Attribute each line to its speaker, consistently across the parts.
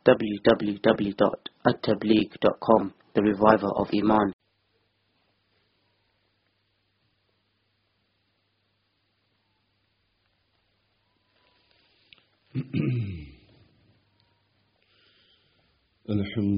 Speaker 1: www.attableek.com, the reviver of Iman.
Speaker 2: الحمد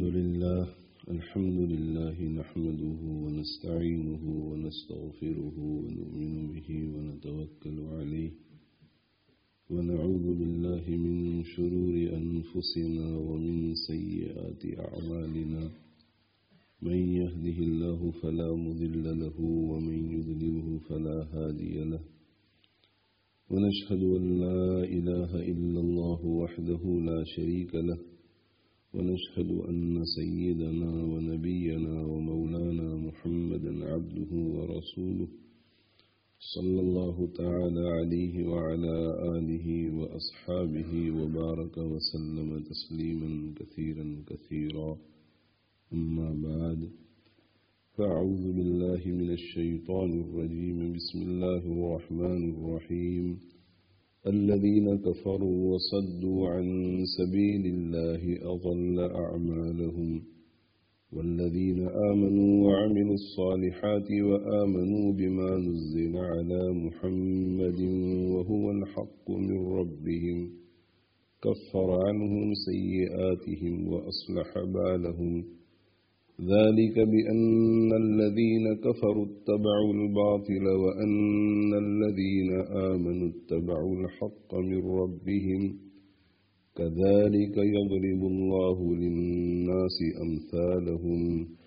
Speaker 2: لله نحمده ونستعينه ونستغفره ونؤمن به ونتوكل عليه ونعوذ بالله من شرور أنفسنا ومن سيئات أعمالنا من يهده الله فلا مضل له ومن يضلله فلا هادي له ونشهد أن لا إله إلا الله وحده لا شريك له ونشهد أن سيدنا ونبينا ومولانا محمدا عبده ورسوله صلى الله تعالى عليه وعلى آله وأصحابه وبارك وسلم تسليما كثيرا أما بعد فأعوذ بالله من الشيطان الرجيم بسم الله الرحمن الرحيم الذين كفروا وصدوا عن سبيل الله أضل أعمالهم والذين آمنوا وعملوا الصالحات وآمنوا بما نزل على محمد وهو الحق من ربهم كفر عنهم سيئاتهم وأصلح بالهم ذلك بأن الذين كفروا اتبعوا الباطل وأن الذين آمنوا اتبعوا الحق من ربهم كذلك يضرب الله للناس أمثالهم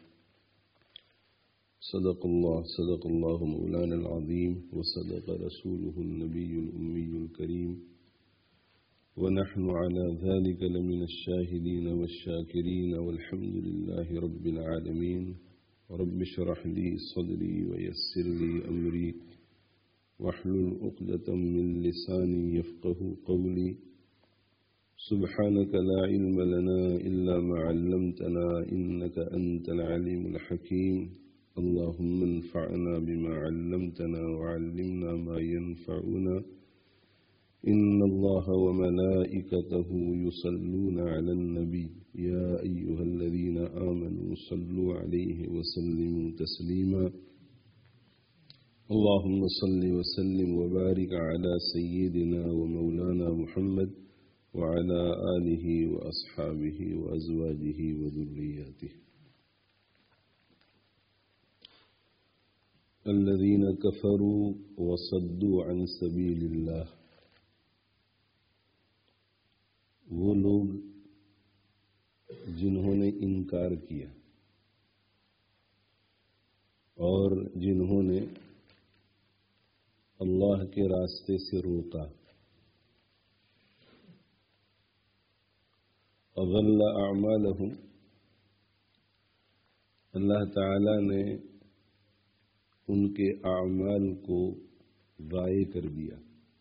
Speaker 2: صدق الله مولانا العظيم وصدق رسوله النبي الأمي الكريم ونحن على ذلك لمن الشاهدين والشاكرين والحمد لله رب العالمين رب اشرح لي صدري ويسر لي أمري واحلل عقدة من لساني يفقه قولي سبحانك لا علم لنا إلا ما علمتنا إنك أنت العليم الحكيم اللهم انفعنا بما علمتنا وعلمنا ما ينفعنا إن الله وملائكته يصلون على النبي يا أيها الذين آمنوا صلوا عليه وسلموا تسليما اللهم صل وسلم وبارك على سيدنا ومولانا محمد وعلى آله وأصحابه وأزواجه وذرياته الذين كفروا وصدوا عن سبيل الله وہ لوگ جنہوں نے انکار کیا اور جنہوں نے اللہ کے راستے سے روکا اضل اعمالهم اللہ تعالی نے ان کے اعمال کو ضائع کر دیا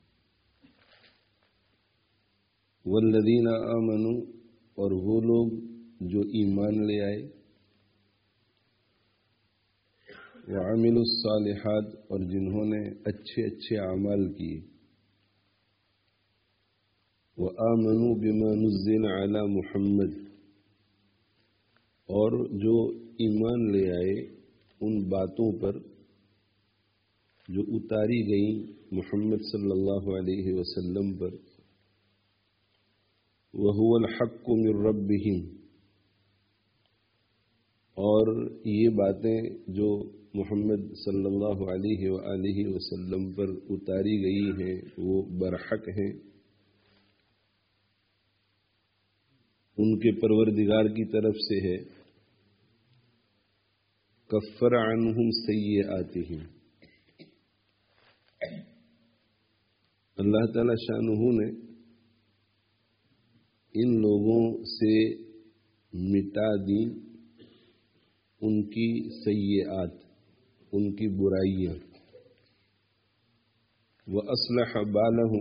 Speaker 2: والذین آمنوا اور وہ لوگ جو ایمان لے آئے وعملوا الصالحات اور جنہوں نے اچھے اعمال کیے وآمنوا بما نزل علی محمد اور جو ایمان لے آئے ان باتوں پر جو اتاری گئیں محمد صلی اللہ علیہ وسلم پر وَهُوَ الْحَقُّ مِنْ رَبِّهِمْ اور یہ باتیں جو محمد صلی اللہ علیہ وآلہ وسلم پر اتاری گئی ہیں وہ برحق ہیں ان کے پروردگار کی طرف سے ہے کفر عنہم سیئاتہم اللہ تعالی شانہ نے ان لوگوں سے مٹا دی ان کی سیئات ان کی برائیاں وَأَصْلَحَ بَالَهُمْ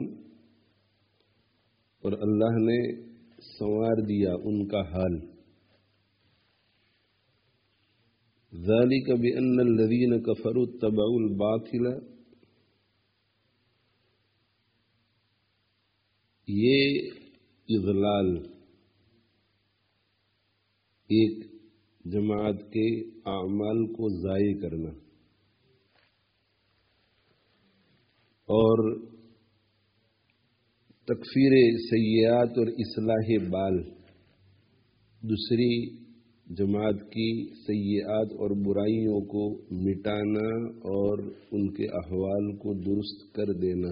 Speaker 2: اور اللہ نے سنوار دیا ان کا حال ذَلِكَ بِأَنَّ الَّذِينَ كَفَرُوا اتَّبَعُوا الْبَاطِلَ یہ اضلال ایک جماعت کے اعمال کو ضائع کرنا اور تکفیر سیئات اور اصلاح بال دوسری جماعت کی سیئات اور برائیوں کو مٹانا اور ان کے احوال کو درست کر دینا.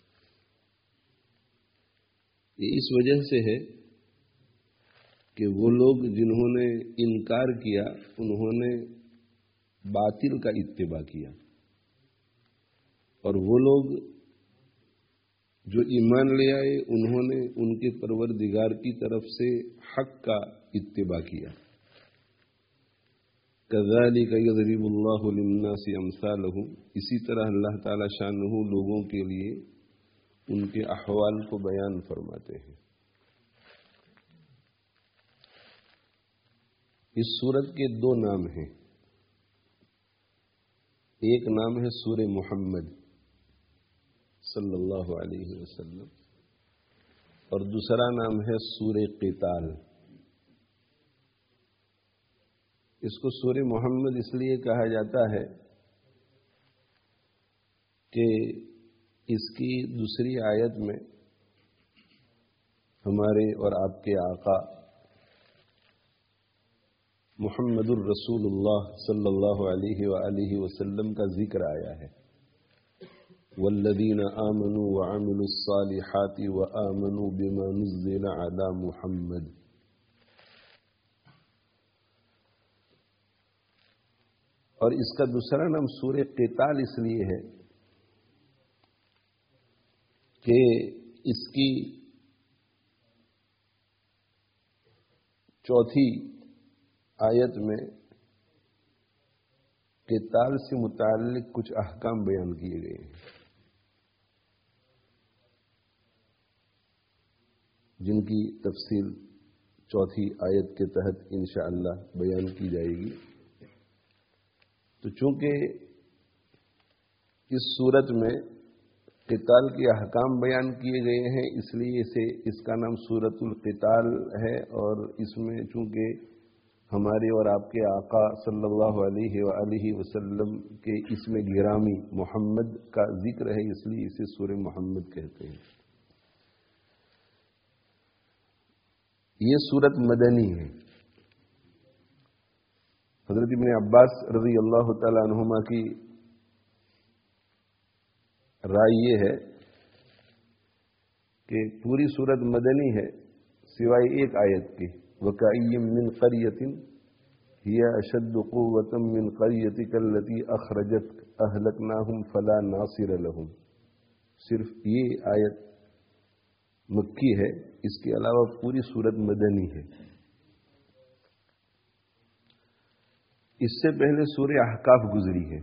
Speaker 2: یہ اس وجہ سے ہے کہ وہ لوگ جنہوں نے انکار کیا انہوں نے باطل کا اتباع کیا، اور وہ لوگ جو ایمان لے آئے انہوں نے ان کے پروردگار کی طرف سے حق کا اتباع کیا. کذالک یضرب اللہ للناس امثالهم، اسی طرح اللہ تعالی شانہ لوگوں کے لیے ان کے احوال کو بیان فرماتے ہیں. اس سورت کے دو نام ہیں. ایک نام ہے سورہ محمد صلی اللہ علیہ وسلم، اور دوسرا نام ہے سورہ قتال. اس کو سورہ محمد اس لیے کہا جاتا ہے کہ اس کی دوسری آیت میں ہمارے اور آپ کے آقا محمد الرسول اللہ صلی اللہ علیہ وآلہ وسلم کا ذکر آیا ہے. والذین آمنوا وعملوا الصالحات وآمنوا بما نزل على محمد. اور اس کا دوسرا نام سورہ قتال اس لیے ہے کہ اس کی چوتھی آیت میں قتال سے متعلق کچھ احکام بیان کیے گئے ہیں جن کی تفصیل چوتھی آیت کے تحت انشاءاللہ بیان کی جائے گی. تو چونکہ اس صورت میں قتال کے احکام بیان کیے گئے ہیں اس لیے اس کا نام سورۃ القتال ہے، اور اس میں چونکہ ہمارے اور آپ کے آقا صلی اللہ علیہ وآلہ وسلم کے اسم گرامی محمد کا ذکر ہے اس لیے اسے سورہ محمد کہتے ہیں. یہ سورت مدنی ہے. حضرت ابن عباس رضی اللہ تعالی عنہما کی رائے یہ ہے کہ پوری سورت مدنی ہے سوائے ایک آیت کے، وَكَأَيٍّ مِّن قَرْيَةٍ هِيَ أَشَدُّ قُوَّةً مِّن قَرْيَتِكَ الَّتِي أَخْرَجَتْكَ أَهْلَكْنَاهُمْ فَلَا نَاصِرَ لَهُمْ. صرف یہ آیت مکی ہے، اس کے علاوہ پوری سورت مدنی ہے. اس سے پہلے سورہ احقاف گزری ہے،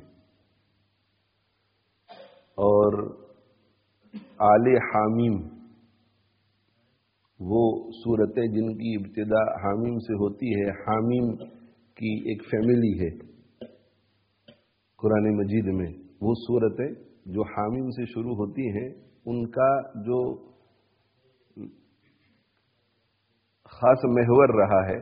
Speaker 2: اور آل حامیم وہ صورتیں جن کی ابتدا حامیم سے ہوتی ہے. حامیم کی ایک فیملی ہے قرآن مجید میں. وہ صورتیں جو حامیم سے شروع ہوتی ہیں ان کا جو خاص محور رہا ہے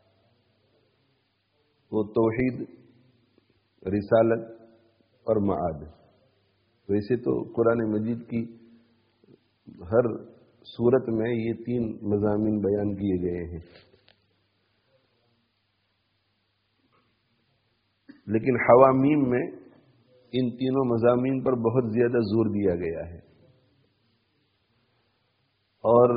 Speaker 2: وہ توحید، رسالت اور معاد. ویسے تو قرآن مجید کی ہر سورت میں یہ تین مضامین بیان کیے گئے ہیں، لیکن حوامیم میں ان تینوں مضامین پر بہت زیادہ زور دیا گیا ہے. اور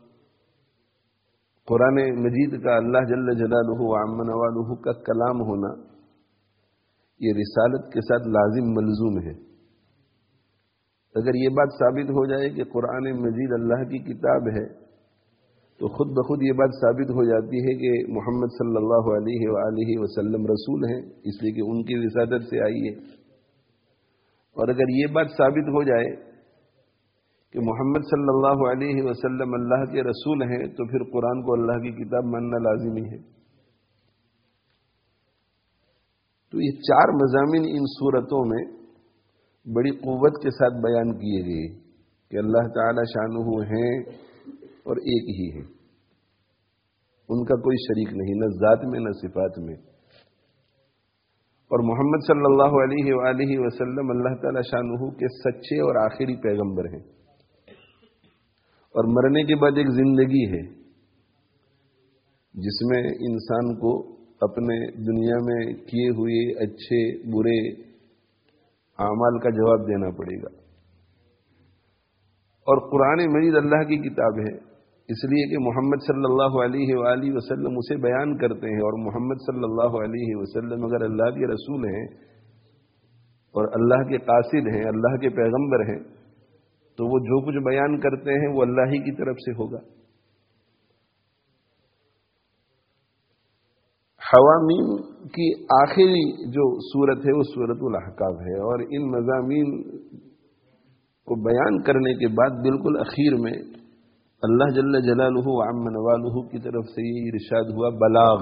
Speaker 2: قرآن مجید کا اللہ جل جلالہ وعم نوالہ کا کلام ہونا یہ رسالت کے ساتھ لازم ملزوم ہے. اگر یہ بات ثابت ہو جائے کہ قرآن مجید اللہ کی کتاب ہے تو خود بخود یہ بات ثابت ہو جاتی ہے کہ محمد صلی اللہ علیہ وآلہ وسلم رسول ہیں، اس لیے کہ ان کی رسالت سے آئی ہے. اور اگر یہ بات ثابت ہو جائے کہ محمد صلی اللہ علیہ وسلم اللہ کے رسول ہیں تو پھر قرآن کو اللہ کی کتاب ماننا لازمی ہے. تو یہ چار مضامین ان صورتوں میں بڑی قوت کے ساتھ بیان کیے گئے کہ اللہ تعالی شانہ ہیں اور ایک ہی ہے. ان کا کوئی شریک نہیں، نہ ذات میں نہ صفات میں۔ اور محمد صلی اللہ علیہ وآلہ وسلم اللہ تعالی شانہ کے سچے اور آخری پیغمبر ہیں، اور مرنے کے بعد ایک زندگی ہے جس میں انسان کو اپنے دنیا میں کیے ہوئے اچھے برے اعمال کا جواب دینا پڑے گا۔ اور قرآن مجید اللہ کی کتاب ہے، اس لیے کہ محمد صلی اللہ علیہ وآلہ وسلم اسے بیان کرتے ہیں، اور محمد صلی اللہ علیہ وسلم اگر اللہ کے رسول ہیں اور اللہ کے قاصد ہیں، اللہ کے پیغمبر ہیں، تو وہ جو کچھ بیان کرتے ہیں وہ اللہ ہی کی طرف سے ہوگا۔ حوامیم کی آخری جو صورت ہے وہ سورۃ الاحقاف ہے، اور ان مضامین کو بیان کرنے کے بعد بالکل اخیر میں اللہ جل جلالہ وعم نوالہ کی طرف سے یہ ارشاد ہوا بلاغ۔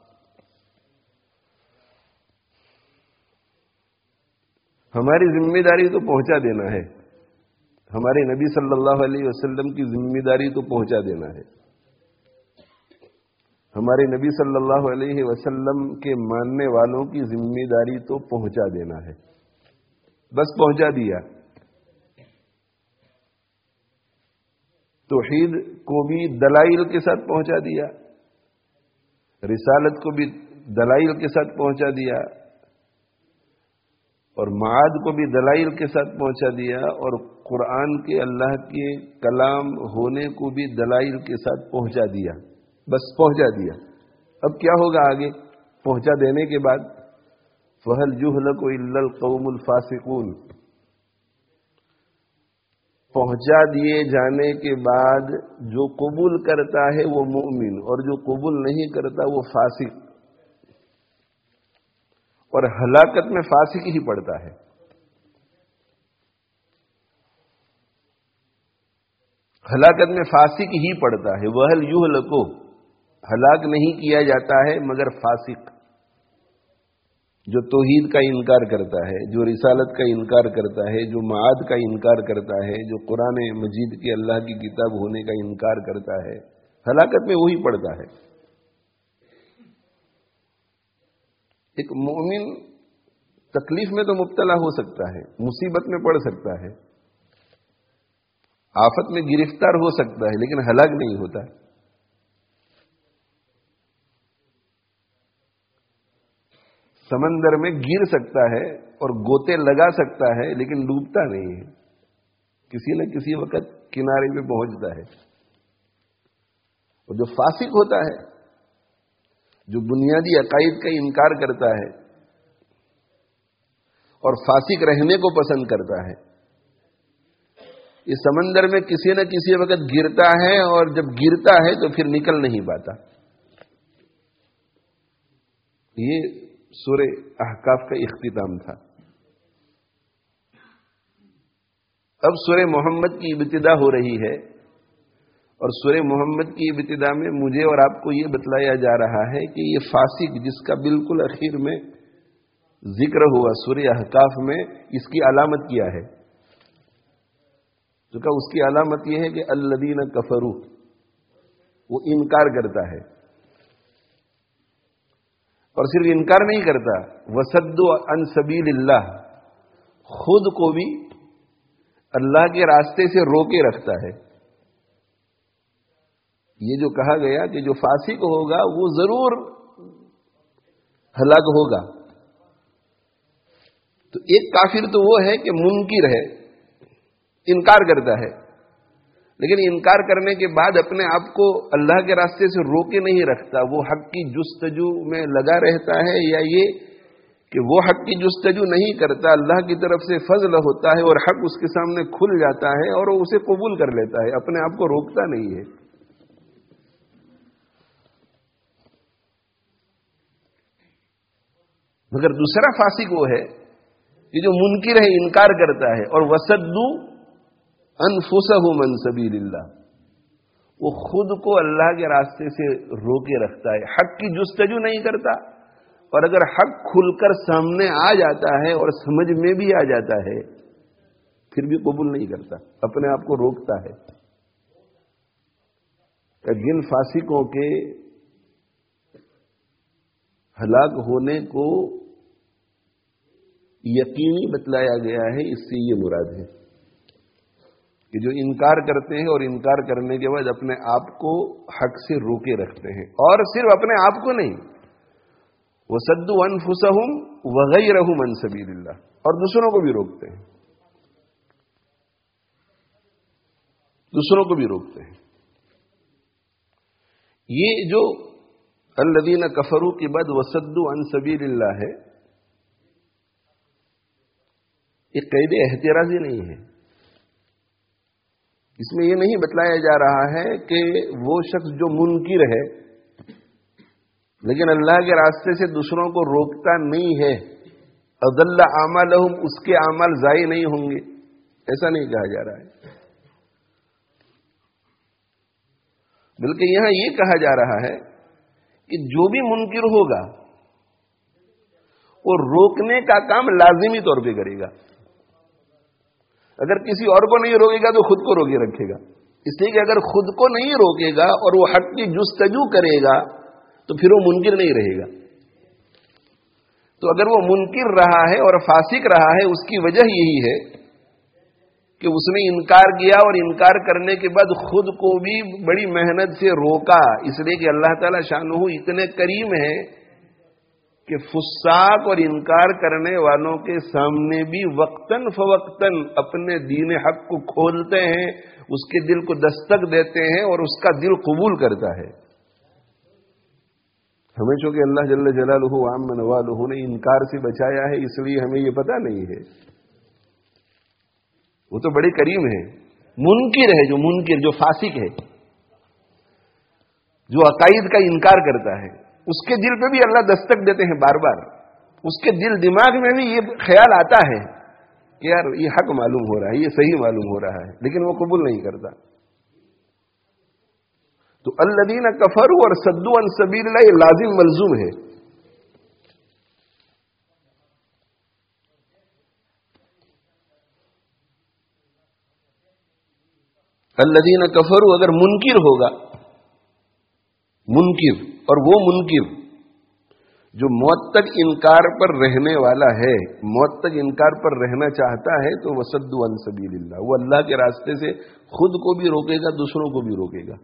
Speaker 2: ہماری ذمہ داری تو پہنچا دینا ہے، ہمارے نبی صلی اللہ علیہ وسلم کی ذمہ داری تو پہنچا دینا ہے، ہمارے نبی صلی اللہ علیہ وسلم کے ماننے والوں کی ذمہ داری تو پہنچا دینا ہے، بس پہنچا دیا۔ توحید کو بھی دلائل کے ساتھ پہنچا دیا، رسالت کو بھی دلائل کے ساتھ پہنچا دیا، اور معاد کو بھی دلائل کے ساتھ پہنچا دیا، اور قرآن کے اللہ کے کلام ہونے کو بھی دلائل کے ساتھ پہنچا دیا، بس پہنچا دیا۔ اب کیا ہوگا آگے پہنچا دینے کے بعد؟ فَهَلْ يُهْلَكُ إِلَّا الْقَوْمُ الْفَاسِقُونَ، پہنچا دیے جانے کے بعد جو قبول کرتا ہے وہ مومن، اور جو قبول نہیں کرتا وہ فاسق، اور ہلاکت میں فاسق ہی پڑتا ہے۔ ہلاکت میں فاسق ہی پڑتا ہے۔ وَهَلْ يُهْلَكُ، ہلاک نہیں کیا جاتا ہے مگر فاسق، جو توحید کا انکار کرتا ہے، جو رسالت کا انکار کرتا ہے، جو معاد کا انکار کرتا ہے، جو قرآن مجید کے اللہ کی کتاب ہونے کا انکار کرتا ہے، ہلاکت میں وہی پڑتا ہے۔ ایک مومن تکلیف میں تو مبتلا ہو سکتا ہے، مصیبت میں پڑ سکتا ہے، آفت میں گرفتار ہو سکتا ہے، لیکن ہلاک نہیں ہوتا۔ سمندر میں گر سکتا ہے اور گوتے لگا سکتا ہے، لیکن ڈوبتا نہیں ہے، کسی نہ کسی وقت کنارے پہ پہنچتا ہے۔ اور جو فاسق ہوتا ہے، جو بنیادی عقائد کا انکار کرتا ہے اور فاسق رہنے کو پسند کرتا ہے، اس سمندر میں کسی نہ کسی وقت گرتا ہے، اور جب گرتا ہے تو پھر نکل نہیں پاتا۔ یہ سورہ احقاف کا اختتام تھا۔ اب سورہ محمد کی ابتدا ہو رہی ہے، اور سورہ محمد کی ابتدا میں مجھے اور آپ کو یہ بتلایا جا رہا ہے کہ یہ فاسق جس کا بالکل اخیر میں ذکر ہوا سورہ احقاف میں، اس کی علامت کیا ہے؟ تو کہا اس کی علامت یہ ہے کہ الذین کفروا، وہ انکار کرتا ہے، اور صرف انکار نہیں کرتا، وصدوا عن سبیل اللہ، خود کو بھی اللہ کے راستے سے روکے رکھتا ہے۔ یہ جو کہا گیا کہ جو فاسق ہوگا وہ ضرور ہلاک ہوگا، تو ایک کافر تو وہ ہے کہ منکر ہے، انکار کرتا ہے، لیکن انکار کرنے کے بعد اپنے آپ کو اللہ کے راستے سے روکے نہیں رکھتا، وہ حق کی جستجو میں لگا رہتا ہے، یا یہ کہ وہ حق کی جستجو نہیں کرتا، اللہ کی طرف سے فضل ہوتا ہے اور حق اس کے سامنے کھل جاتا ہے اور وہ اسے قبول کر لیتا ہے، اپنے آپ کو روکتا نہیں ہے۔ مگر دوسرا فاسق وہ ہے کہ جو منکر ہے، انکار کرتا ہے، اور وصدوا انفسهم عن سبیل اللہ، وہ خود کو اللہ کے راستے سے روکے رکھتا ہے، حق کی جستجو نہیں کرتا، اور اگر حق کھل کر سامنے آ جاتا ہے اور سمجھ میں بھی آ جاتا ہے پھر بھی قبول نہیں کرتا، اپنے آپ کو روکتا ہے۔ کہ جن فاسقوں کے ہلاک ہونے کو یقینی بتلایا گیا ہے، اس سے یہ مراد ہے کہ جو انکار کرتے ہیں اور انکار کرنے کے بعد اپنے آپ کو حق سے روکے رکھتے ہیں، اور صرف اپنے آپ کو نہیں، وَصَدُّوا أَنفُسَهُمْ وَغَيْرَهُمْ عَنْ سَبِيلِ اللَّهِ، اور دوسروں کو بھی روکتے ہیں، دوسروں کو بھی روکتے ہیں۔ یہ جو الذین کفروا کے بعد وصدوا عن سبیل اللہ ہے، یہ قید احترازی نہیں ہے، اس میں یہ نہیں بتلایا جا رہا ہے کہ وہ شخص جو منکر ہے لیکن اللہ کے راستے سے دوسروں کو روکتا نہیں ہے، اضل اعمالہم، اس کے اعمال ضائع نہیں ہوں گے، ایسا نہیں کہا جا رہا ہے، بلکہ یہاں یہ کہا جا رہا ہے کہ جو بھی منکر ہوگا وہ روکنے کا کام لازمی طور پہ کرے گا، اگر کسی اور کو نہیں روکے گا تو خود کو روکے رکھے گا، اس لیے کہ اگر خود کو نہیں روکے گا اور وہ حق کی جستجو کرے گا تو پھر وہ منکر نہیں رہے گا۔ تو اگر وہ منکر رہا ہے اور فاسق رہا ہے، اس کی وجہ یہی ہے کہ اس نے انکار کیا، اور انکار کرنے کے بعد خود کو بھی بڑی محنت سے روکا، اس لیے کہ اللہ تعالی شانہ اتنے کریم ہے کہ فساق اور انکار کرنے والوں کے سامنے بھی وقتاً فوقتاً اپنے دین حق کو کھولتے ہیں، اس کے دل کو دستک دیتے ہیں اور اس کا دل قبول کرتا ہے۔ ہمیں چونکہ اللہ جل جلالہ وعم نوالہ نے انکار سے بچایا ہے، اس لیے ہمیں یہ پتہ نہیں ہے، وہ تو بڑے کریم ہے۔ منکر ہے، جو منکر، جو فاسق ہے، جو عقائد کا انکار کرتا ہے، اس کے دل پہ بھی اللہ دستک دیتے ہیں بار بار، اس کے دل دماغ میں بھی یہ خیال آتا ہے کہ یار یہ حق معلوم ہو رہا ہے، یہ صحیح معلوم ہو رہا ہے، لیکن وہ قبول نہیں کرتا۔ تو الذین کفروا اور صدوا عن سبیل اللہ یہ لازم ملزوم ہے۔ الذین کفروا اگر منکر ہوگا، منکر، اور وہ منکر جو موت تک انکار پر رہنے والا ہے، موت تک انکار پر رہنا چاہتا ہے، تو وصدوا عن سبیل اللہ، وہ اللہ کے راستے سے خود کو بھی روکے گا، دوسروں کو بھی روکے گا۔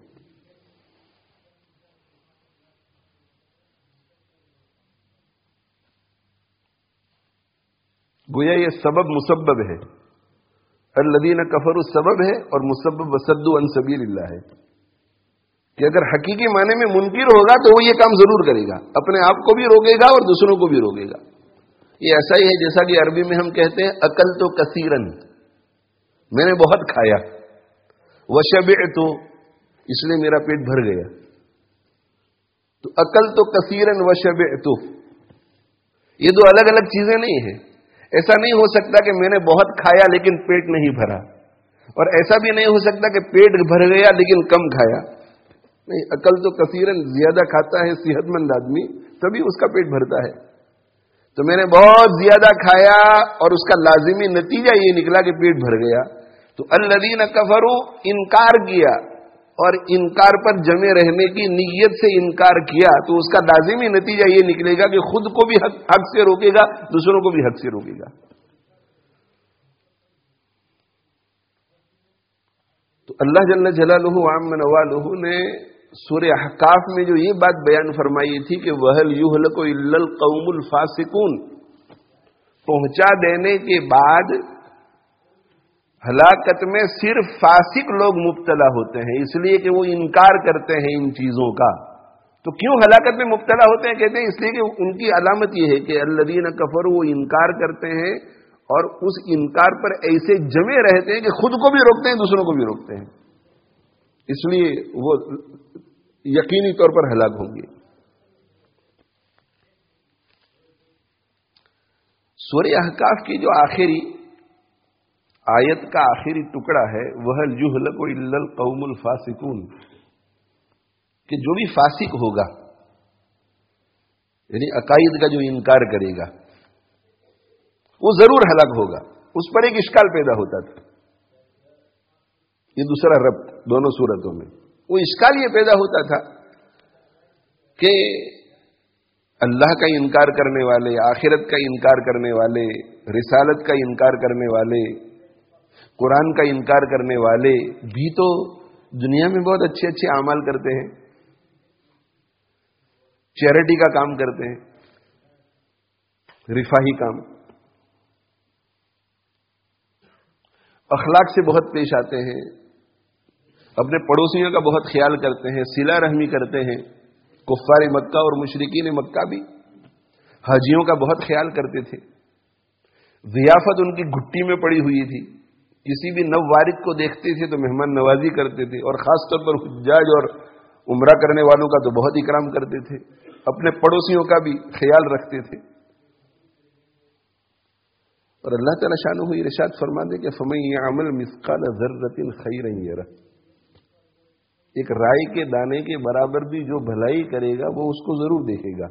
Speaker 2: گویا یہ سبب مسبب ہے، الذین کفروا سبب ہے اور مسبب وصدوا عن سبیل اللہ ہے، کہ اگر حقیقی معنی میں منکر ہوگا تو وہ یہ کام ضرور کرے گا، اپنے آپ کو بھی روکے گا اور دوسروں کو بھی روکے گا۔ یہ ایسا ہی ہے جیسا کہ عربی میں ہم کہتے ہیں اکل تو کثیرن، میں نے بہت کھایا، وشبعت، اس لیے میرا پیٹ بھر گیا۔ تو اکل تو کثیرن وشبعت، یہ دو الگ الگ چیزیں نہیں ہیں۔ ایسا نہیں ہو سکتا کہ میں نے بہت کھایا لیکن پیٹ نہیں بھرا، اور ایسا بھی نہیں ہو سکتا کہ پیٹ بھر گیا لیکن کم کھایا، نہیں، عقل تو کثیرن، زیادہ کھاتا ہے صحت مند آدمی تبھی اس کا پیٹ بھرتا ہے۔ تو میں نے بہت زیادہ کھایا اور اس کا لازمی نتیجہ یہ نکلا کہ پیٹ بھر گیا۔ تو الذین کفروا انکار کیا اور انکار پر جمے رہنے کی نیت سے انکار کیا، تو اس کا لازمی نتیجہ یہ نکلے گا کہ خود کو بھی حق سے روکے گا، دوسروں کو بھی حق سے روکے گا۔ تو اللہ جل جلالہ وعم نوالہ نے سورہ احقاف میں جو یہ بات بیان فرمائی تھی کہ وَهَلْ يُهْلَكُ إِلَّا الْقَوْمُ الْفَاسِقُونَ، پہنچا دینے کے بعد ہلاکت میں صرف فاسق لوگ مبتلا ہوتے ہیں، اس لیے کہ وہ انکار کرتے ہیں ان چیزوں کا۔ تو کیوں ہلاکت میں مبتلا ہوتے ہیں؟ کہتے ہیں اس لیے کہ ان کی علامت یہ ہے کہ الذین کفروا، وہ انکار کرتے ہیں اور اس انکار پر ایسے جمے رہتے ہیں کہ خود کو بھی روکتے ہیں، دوسروں کو بھی روکتے ہیں، اس لیے وہ یقینی طور پر ہلاک ہوں گے۔ سورہ احقاف کی جو آخری آیت کا آخری ٹکڑا ہے وَهَلْ يُهْلَكُ إِلَّا الْقَوْمُ الْفَاسِقُونَ، کہ جو بھی فاسق ہوگا، یعنی عقائد کا جو انکار کرے گا، وہ ضرور ہلاک ہوگا۔ اس پر ایک اشکال پیدا ہوتا تھا، یہ دوسرا ربط دونوں صورتوں میں، وہ اشکال یہ پیدا ہوتا تھا کہ اللہ کا انکار کرنے والے، آخرت کا انکار کرنے والے، رسالت کا انکار کرنے والے، قرآن کا انکار کرنے والے بھی تو دنیا میں بہت اچھے اچھے اعمال کرتے ہیں، چیریٹی کا کام کرتے ہیں، رفاہی کام، اخلاق سے بہت پیش آتے ہیں، اپنے پڑوسیوں کا بہت خیال کرتے ہیں، صلہ رحمی کرتے ہیں۔ کفار مکہ اور مشرکین مکہ بھی حاجیوں کا بہت خیال کرتے تھے، ضیافت ان کی گھٹی میں پڑی ہوئی تھی، کسی بھی نو وارد کو دیکھتے تھے تو مہمان نوازی کرتے تھے، اور خاص طور پر حجاج اور عمرہ کرنے والوں کا تو بہت اکرام کرتے تھے، اپنے پڑوسیوں کا بھی خیال رکھتے تھے۔ اور اللہ تعالیٰ شانہ ارشاد فرماتے کہ فَمَن يَعْمَلْ مِثْقَالَ ذَرَّةٍ خَيْرًا يَرَهُ، ایک رائی کے دانے کے برابر بھی جو بھلائی کرے گا وہ اس کو ضرور دیکھے گا۔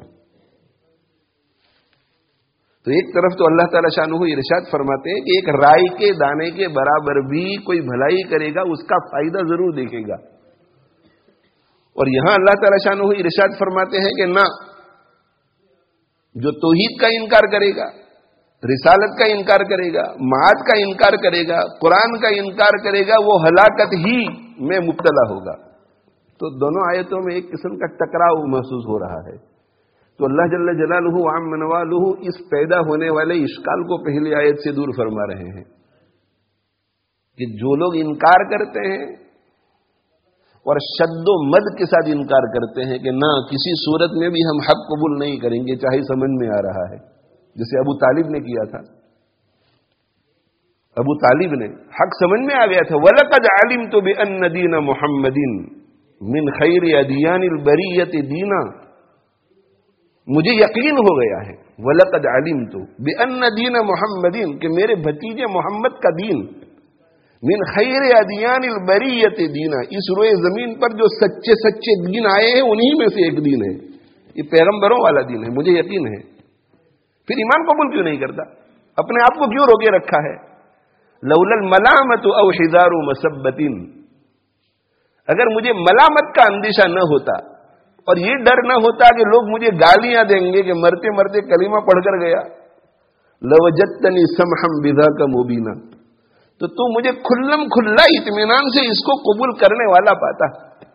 Speaker 2: تو ایک طرف تو اللہ تعالیٰ شانہ ارشاد فرماتے ہیں کہ ایک رائی کے دانے کے برابر بھی کوئی بھلائی کرے گا اس کا فائدہ ضرور دیکھے گا، اور یہاں اللہ تعالیٰ شانہ ارشاد فرماتے ہیں کہ نہ، جو توحید کا انکار کرے گا، رسالت کا انکار کرے گا، معاد کا انکار کرے گا، قرآن کا انکار کرے گا، وہ ہلاکت ہی میں مبتلا ہوگا۔ تو دونوں آیتوں میں ایک قسم کا ٹکراؤ محسوس ہو رہا ہے۔ تو اللہ جل جلالہ وعم نوالہ اس پیدا ہونے والے اشکال کو پہلی آیت سے دور فرما رہے ہیں کہ جو لوگ انکار کرتے ہیں اور شد و مد کے ساتھ انکار کرتے ہیں کہ نہ، کسی صورت میں بھی ہم حق قبول نہیں کریں گے چاہے سمجھ میں آ رہا ہے، جیسے ابو طالب نے کیا تھا۔ ابو طالب نے حق سمجھ میں آ گیا تھا، وَلَقَدْ عَلِمْتُ بِأَنَّ دِينَ مُحَمَّدٍ من خیر ادیان البریت دینا، مجھے یقین ہو گیا ہے، وَلَقَدْ عَلِمْتُ بِأَنَّ دِينَ مُحَمَّدٍ کہ میرے بھتیجے محمد کا دین، من خیر ادیان البریت دینا، اس روئے زمین پر جو سچے سچے دین آئے ہیں انہی میں سے ایک دین ہے، یہ پیغمبروں والا دین ہے، مجھے یقین ہے۔ پھر ایمان قبول کیوں نہیں کرتا؟ اپنے آپ کو کیوں روکے رکھا ہے؟ لولا الملامت او حذار مسبت، اگر مجھے ملامت کا اندیشہ نہ ہوتا اور یہ ڈر نہ ہوتا کہ لوگ مجھے گالیاں دیں گے کہ مرتے مرتے کلمہ پڑھ کر گیا، لوجدتنی سمحا بذاک مبینا، تو مجھے کھلم کھلا اطمینان سے اس کو قبول کرنے والا پاتا۔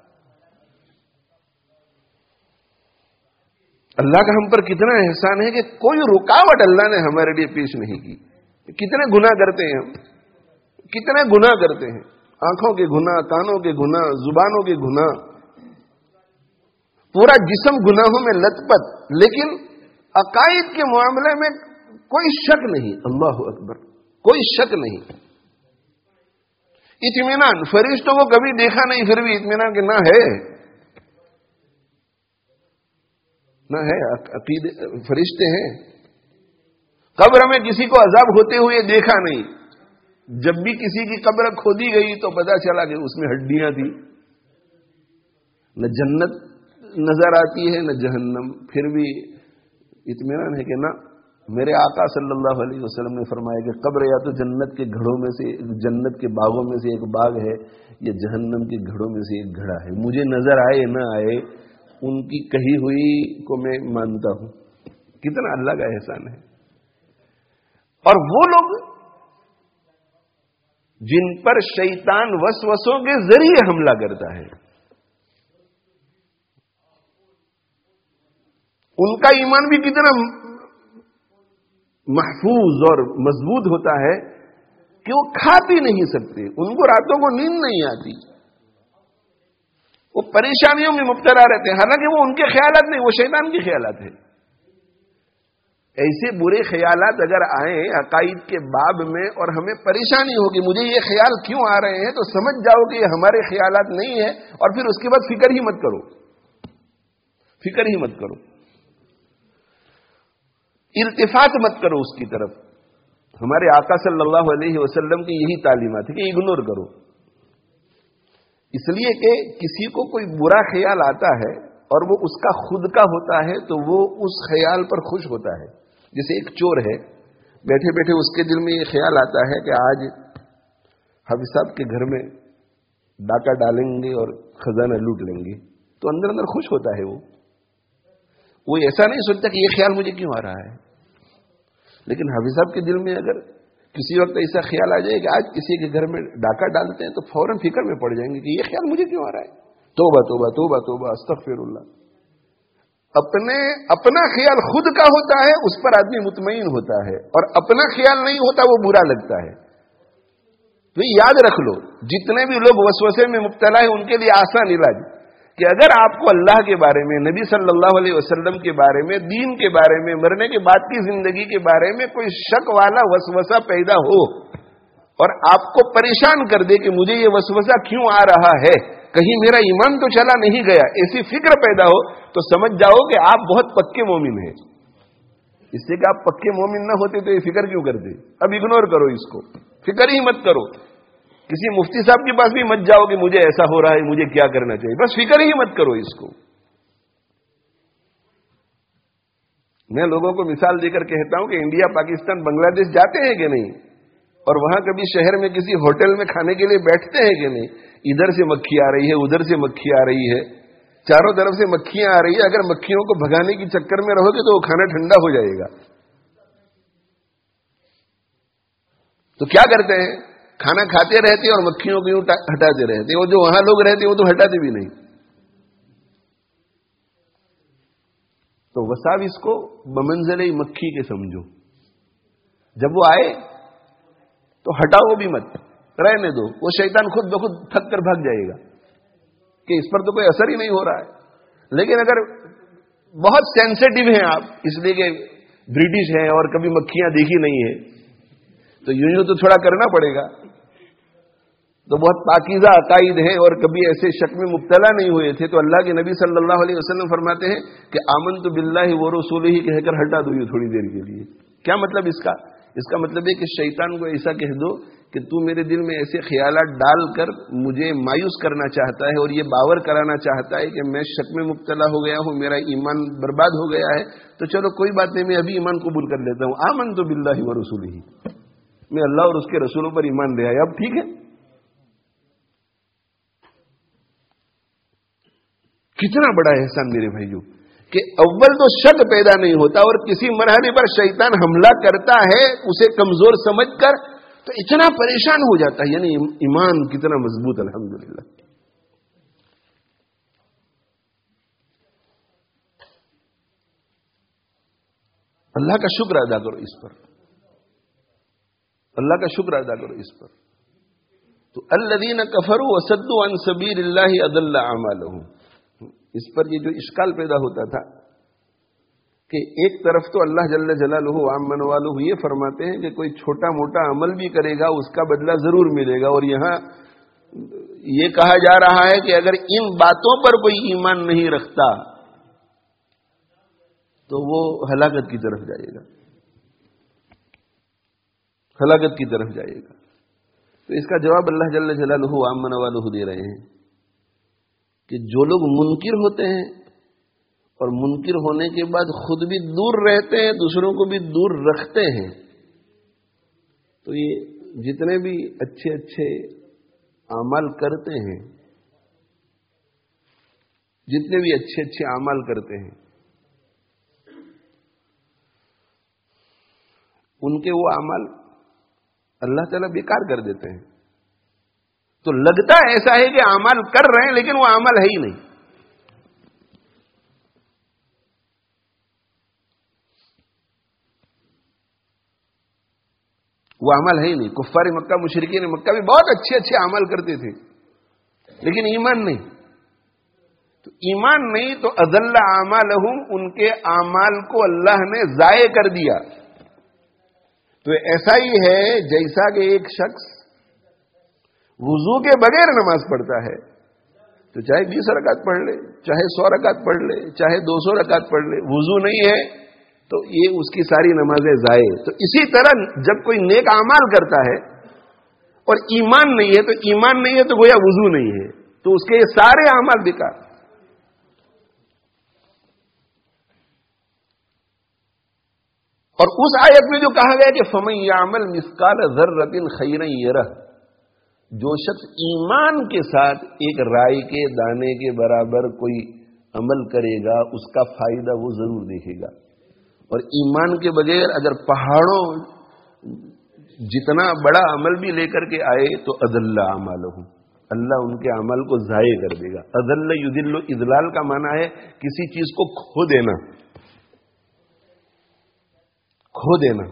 Speaker 2: اللہ کا ہم پر کتنا احسان ہے کہ کوئی رکاوٹ اللہ نے ہمارے لیے پیش نہیں کی۔ کتنے گناہ کرتے ہیں ہم، کتنے گناہ کرتے ہیں، آنکھوں کے گناہ، کانوں کے گناہ، زبانوں کے گناہ، پورا جسم گناہوں میں لت پت، لیکن عقائد کے معاملے میں کوئی شک نہیں، اللہ اکبر، کوئی شک نہیں، اطمینان۔ فرشتوں کو کبھی دیکھا نہیں پھر بھی اطمینان کہ نہ ہے، نہ ہے، عقیدے فرشتے ہیں۔ قبر میں کسی کو عذاب ہوتے ہوئے دیکھا نہیں، جب بھی کسی کی قبر کھودی گئی تو پتا چلا کہ اس میں ہڈیاں تھی، نہ جنت نظر آتی ہے نہ جہنم، پھر بھی اطمینان ہے کہ نہ، میرے آقا صلی اللہ علیہ وسلم نے فرمایا کہ قبر یا تو جنت کے گھڑوں میں سے، جنت کے باغوں میں سے ایک باغ ہے، یا جہنم کے گھڑوں میں سے ایک گھڑا ہے، مجھے نظر آئے نہ آئے ان کی کہی ہوئی کو میں مانتا ہوں۔ کتنا اللہ کا احسان ہے۔ اور وہ لوگ جن پر شیطان وسوسوں کے ذریعے حملہ کرتا ہے، ان کا ایمان بھی کتنا محفوظ اور مضبوط ہوتا ہے کہ وہ کھا پی نہیں سکتے، ان کو راتوں کو نیند نہیں آتی، وہ پریشانیوں میں مبتلا رہتے ہیں، حالانکہ وہ ان کے خیالات نہیں، وہ شیطان کے خیالات ہیں۔ ایسے برے خیالات اگر آئیں عقائد کے باب میں اور ہمیں پریشانی ہوگی مجھے یہ خیال کیوں آ رہے ہیں، تو سمجھ جاؤ کہ یہ ہمارے خیالات نہیں ہیں، اور پھر اس کے بعد فکر ہی مت کرو، فکر ہی مت کرو، التفات مت کرو اس کی طرف۔ ہمارے آقا صلی اللہ علیہ وسلم کی یہی تعلیمات ہے کہ اگنور کرو، اس لیے کہ کسی کو کوئی برا خیال آتا ہے اور وہ اس کا خود کا ہوتا ہے تو وہ اس خیال پر خوش ہوتا ہے۔ جیسے ایک چور ہے، بیٹھے بیٹھے اس کے دل میں یہ خیال آتا ہے کہ آج حافظ صاحب کے گھر میں ڈاکہ ڈالیں گے اور خزانہ لوٹ لیں گے، تو اندر اندر خوش ہوتا ہے وہ، وہ ایسا نہیں سوچتا کہ یہ خیال مجھے کیوں آ رہا ہے. لیکن حافظ صاحب کے دل میں اگر کسی وقت ایسا خیال آ جائے کہ آج کسی کے گھر میں ڈاکہ ڈالتے ہیں تو فوراً فکر میں پڑ جائیں گے کہ یہ خیال مجھے کیوں آ رہا ہے. توبہ توبہ توبہ توبہ استغفر اللہ. اپنا خیال خود کا ہوتا ہے اس پر آدمی مطمئن ہوتا ہے, اور اپنا خیال نہیں ہوتا وہ برا لگتا ہے. تو یاد رکھ لو, جتنے بھی لوگ وسوسے میں مبتلا ہیں ان کے لیے آسان علاج کہ اگر آپ کو اللہ کے بارے میں, نبی صلی اللہ علیہ وسلم کے بارے میں, دین کے بارے میں, مرنے کے بعد کی زندگی کے بارے میں کوئی شک والا وسوسہ پیدا ہو اور آپ کو پریشان کر دے کہ مجھے یہ وسوسہ کیوں آ رہا ہے, کہیں میرا ایمان تو چلا نہیں گیا, ایسی فکر پیدا ہو تو سمجھ جاؤ کہ آپ بہت پکے مومن ہیں. اس سے کہ آپ پکے مومن نہ ہوتے تو یہ فکر کیوں کرتے؟ اب اگنور کرو اس کو, فکر ہی مت کرو. کسی مفتی صاحب کے پاس بھی مت جاؤ کہ مجھے ایسا ہو رہا ہے, مجھے کیا کرنا چاہیے, بس فکر ہی مت کرو اس کو. میں لوگوں کو مثال دے کر کہتا ہوں کہ انڈیا, پاکستان, بنگلہ دیش جاتے ہیں کہ نہیں, اور وہاں کبھی شہر میں کسی ہوٹل میں کھانے کے لیے بیٹھتے ہیں کہ نہیں. ادھر سے مکھی آ رہی ہے, ادھر سے مکھی آ رہی ہے, چاروں طرف سے مکھیاں آ رہی ہے. اگر مکھیوں کو بھگانے کے چکر میں رہو گے تو وہ کھانا ٹھنڈا ہو جائے گا. تو کیا کرتے ہیں, کھانا کھاتے رہتے اور مکھیوں کو یوں ہٹاتے رہتے, اور جو وہاں لوگ رہتے وہ تو ہٹاتے بھی نہیں. تو وساوس کو بمنزلے مکھی کے سمجھو. جب وہ آئے تو ہٹاؤ بھی مت, رہنے دو, وہ شیطان خود بخود تھک کر بھاگ جائے گا کہ اس پر تو کوئی اثر ہی نہیں ہو رہا ہے. لیکن اگر بہت سینسیٹیو ہیں آپ, اس لیے کہ برٹش ہیں اور کبھی مکھیاں دیکھی نہیں ہے, تو یوں تو تھوڑا کرنا پڑے گا. تو بہت پاکیزہ عقائد ہیں اور کبھی ایسے شک میں مبتلا نہیں ہوئے تھے, تو اللہ کے نبی صلی اللہ علیہ وسلم فرماتے ہیں کہ آمنت باللہ ورسولہ کہہ کر ہٹا دو یہ تھوڑی دیر کے لیے. کیا مطلب اس کا؟ اس کا مطلب ہے کہ شیطان کو ایسا کہہ دو کہ تو میرے دل میں ایسے خیالات ڈال کر مجھے مایوس کرنا چاہتا ہے اور یہ باور کرانا چاہتا ہے کہ میں شک میں مبتلا ہو گیا ہوں, میرا ایمان برباد ہو گیا ہے, تو چلو کوئی بات نہیں, میں ابھی ایمان قبول کر لیتا ہوں. آمنت باللہ ورسولہ, میں اللہ اور اس کے رسولوں پر ایمان لے آیا, اب ٹھیک ہے. کتنا بڑا احسان میرے بھائیوں کہ اول تو شک پیدا نہیں ہوتا, اور کسی مرحلے پر شیطان حملہ کرتا ہے اسے کمزور سمجھ کر تو اتنا پریشان ہو جاتا ہے. یعنی ایمان کتنا مضبوط, الحمدللہ. اللہ کا شکر ادا کرو اس پر, اللہ کا شکر ادا کرو اس پر. تو الذین کفروا وصدوا عن سبیل اللہ اضل اعمالهم, اس پر یہ جو اشکال پیدا ہوتا تھا کہ ایک طرف تو اللہ جل جلالہ وعمن والہ یہ فرماتے ہیں کہ کوئی چھوٹا موٹا عمل بھی کرے گا اس کا بدلہ ضرور ملے گا, اور یہاں یہ کہا جا رہا ہے کہ اگر ان باتوں پر کوئی ایمان نہیں رکھتا تو وہ ہلاکت کی طرف جائے گا, ہلاکت کی طرف جائے گا. تو اس کا جواب اللہ جل جلالہ وعمن والہ دے رہے ہیں کہ جو لوگ منکر ہوتے ہیں اور منکر ہونے کے بعد خود بھی دور رہتے ہیں, دوسروں کو بھی دور رکھتے ہیں, تو یہ جتنے بھی اچھے اچھے اعمال کرتے ہیں, جتنے بھی اچھے اچھے اعمال کرتے ہیں, ان کے وہ اعمال اللہ تعالیٰ بیکار کر دیتے ہیں. تو لگتا ایسا ہے کہ اعمال کر رہے ہیں لیکن وہ عمل ہے ہی نہیں. وہ عمل ہے ہی نہیں. کفار مکہ, مشرکین مکہ بھی بہت اچھے اچھے عمل کرتے تھے لیکن ایمان نہیں. تو ایمان نہیں تو اضل اعمالہم, ان کے اعمال کو اللہ نے ضائع کر دیا. تو ایسا ہی ہے جیسا کہ ایک شخص وضو کے بغیر نماز پڑھتا ہے, تو چاہے 20 رکعت پڑھ لے, چاہے 100 رکعت پڑھ لے, چاہے 200 رکعت پڑھ لے, وضو نہیں ہے تو یہ اس کی ساری نمازیں ضائع. تو اسی طرح جب کوئی نیک اعمال کرتا ہے اور ایمان نہیں ہے, تو ایمان نہیں ہے تو گویا وضو نہیں ہے, تو اس کے یہ سارے اعمال بیکار. اور اس آیت میں جو کہا گیا کہ فَمَن يَعْمَلْ مِثْقَالَ ذَرَّةٍ خَيْرًا يَرَهُ, جو شخص ایمان کے ساتھ ایک رائی کے دانے کے برابر کوئی عمل کرے گا اس کا فائدہ وہ ضرور دیکھے گا. اور ایمان کے بغیر اگر پہاڑوں جتنا بڑا عمل بھی لے کر کے آئے تو اضل اعمالہم، اللہ ان کے عمل کو ضائع کر دے گا. اضل یضل، اضلال کا معنی ہے کسی چیز کو کھو دینا، کھو دینا.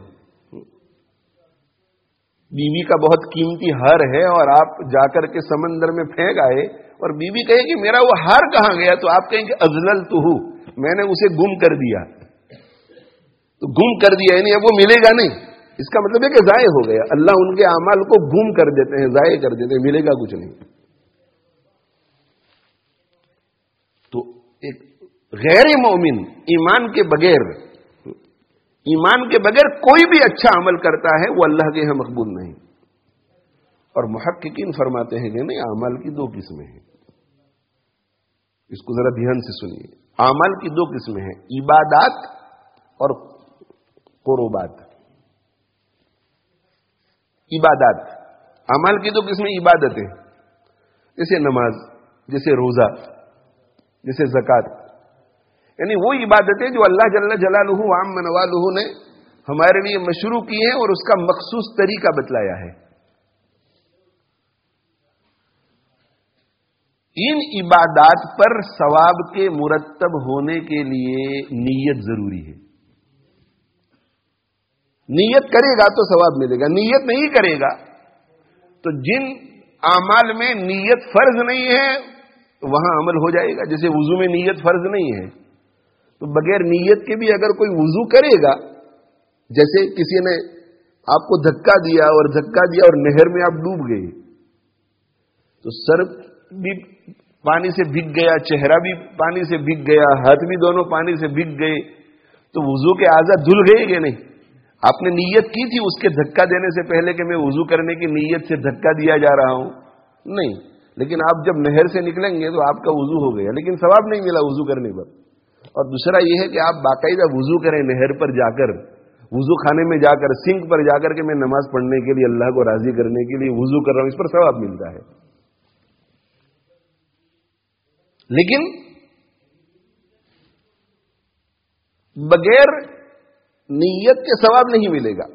Speaker 2: بیوی کا بہت قیمتی ہار ہے اور آپ جا کر کے سمندر میں پھینک آئے اور بیوی کہے کہ میرا وہ ہار کہاں گیا، تو آپ کہیں کہ اضللتہ، میں نے اسے گم کر دیا. تو گم کر دیا یعنی اب وہ ملے گا نہیں، اس کا مطلب ہے کہ ضائع ہو گیا. اللہ ان کے اعمال کو گم کر دیتے ہیں، ضائع کر دیتے ہیں، ملے گا کچھ نہیں. تو ایک غیر مومن ایمان کے بغیر کوئی بھی اچھا عمل کرتا ہے وہ اللہ کے یہاں مقبول نہیں. اور محققین فرماتے ہیں کہ نہیں، اعمال کی دو قسمیں ہیں. اس کو ذرا دھیان سے سنیے. اعمال کی دو قسمیں ہیں، عبادات اور قربات. عبادات، اعمال کی دو قسمیں عبادتیں، جیسے نماز، جیسے روزہ، جیسے زکوٰۃ. یعنی وہ عبادتیں جو اللہ جل جلالہ وعم نوالہ نے ہمارے لیے مشروع کی ہیں اور اس کا مخصوص طریقہ بتلایا ہے. ان عبادات پر ثواب کے مرتب ہونے کے لیے نیت ضروری ہے. نیت کرے گا تو ثواب ملے گا، نیت نہیں کرے گا تو جن اعمال میں نیت فرض نہیں ہے وہاں عمل ہو جائے گا. جیسے وضو میں نیت فرض نہیں ہے تو بغیر نیت کے بھی اگر کوئی وضو کرے گا، جیسے کسی نے آپ کو دھکا دیا اور نہر میں آپ ڈوب گئے تو سر بھی پانی سے بھگ گیا، چہرہ بھی پانی سے بھگ گیا، ہاتھ بھی دونوں پانی سے بھگ گئے، تو وضو کے اعضاء دھل گئے کہ نہیں؟ آپ نے نیت کی تھی اس کے دھکا دینے سے پہلے کہ میں وضو کرنے کی نیت سے دھکا دیا جا رہا ہوں؟ نہیں. لیکن آپ جب نہر سے نکلیں گے تو آپ کا وضو ہو گیا، لیکن ثواب نہیں ملا وضو کرنے پر. اور دوسرا یہ ہے کہ آپ باقاعدہ وضو کریں، نہر پر جا کر، وضو خانے میں جا کر، سنک پر جا کر کے میں نماز پڑھنے کے لیے، اللہ کو راضی کرنے کے لیے وضو کر رہا ہوں، اس پر ثواب ملتا ہے. لیکن بغیر نیت کے ثواب نہیں ملے گا.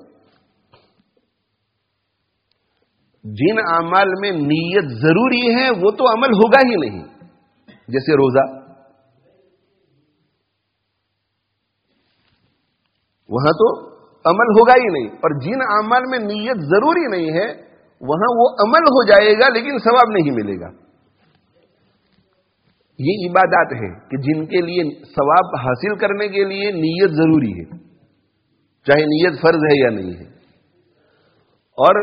Speaker 2: جن اعمال میں نیت ضروری ہے وہ تو عمل ہوگا ہی نہیں. جیسے روزہ، وہاں تو عمل ہوگا ہی نہیں. اور جن اعمال میں نیت ضروری نہیں ہے وہاں وہ عمل ہو جائے گا لیکن ثواب نہیں ملے گا. یہ عبادات ہیں کہ جن کے لیے ثواب حاصل کرنے کے لیے نیت ضروری ہے، چاہے نیت فرض ہے یا نہیں ہے. اور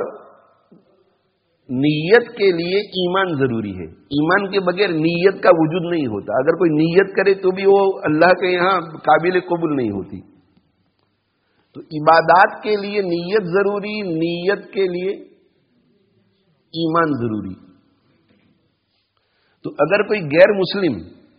Speaker 2: نیت کے لیے ایمان ضروری ہے. ایمان کے بغیر نیت کا وجود نہیں ہوتا. اگر کوئی نیت کرے تو بھی وہ اللہ کے یہاں قابل قبول نہیں ہوتی. تو عبادات کے لیے نیت ضروری، نیت کے لیے ایمان ضروری. تو اگر کوئی غیر مسلم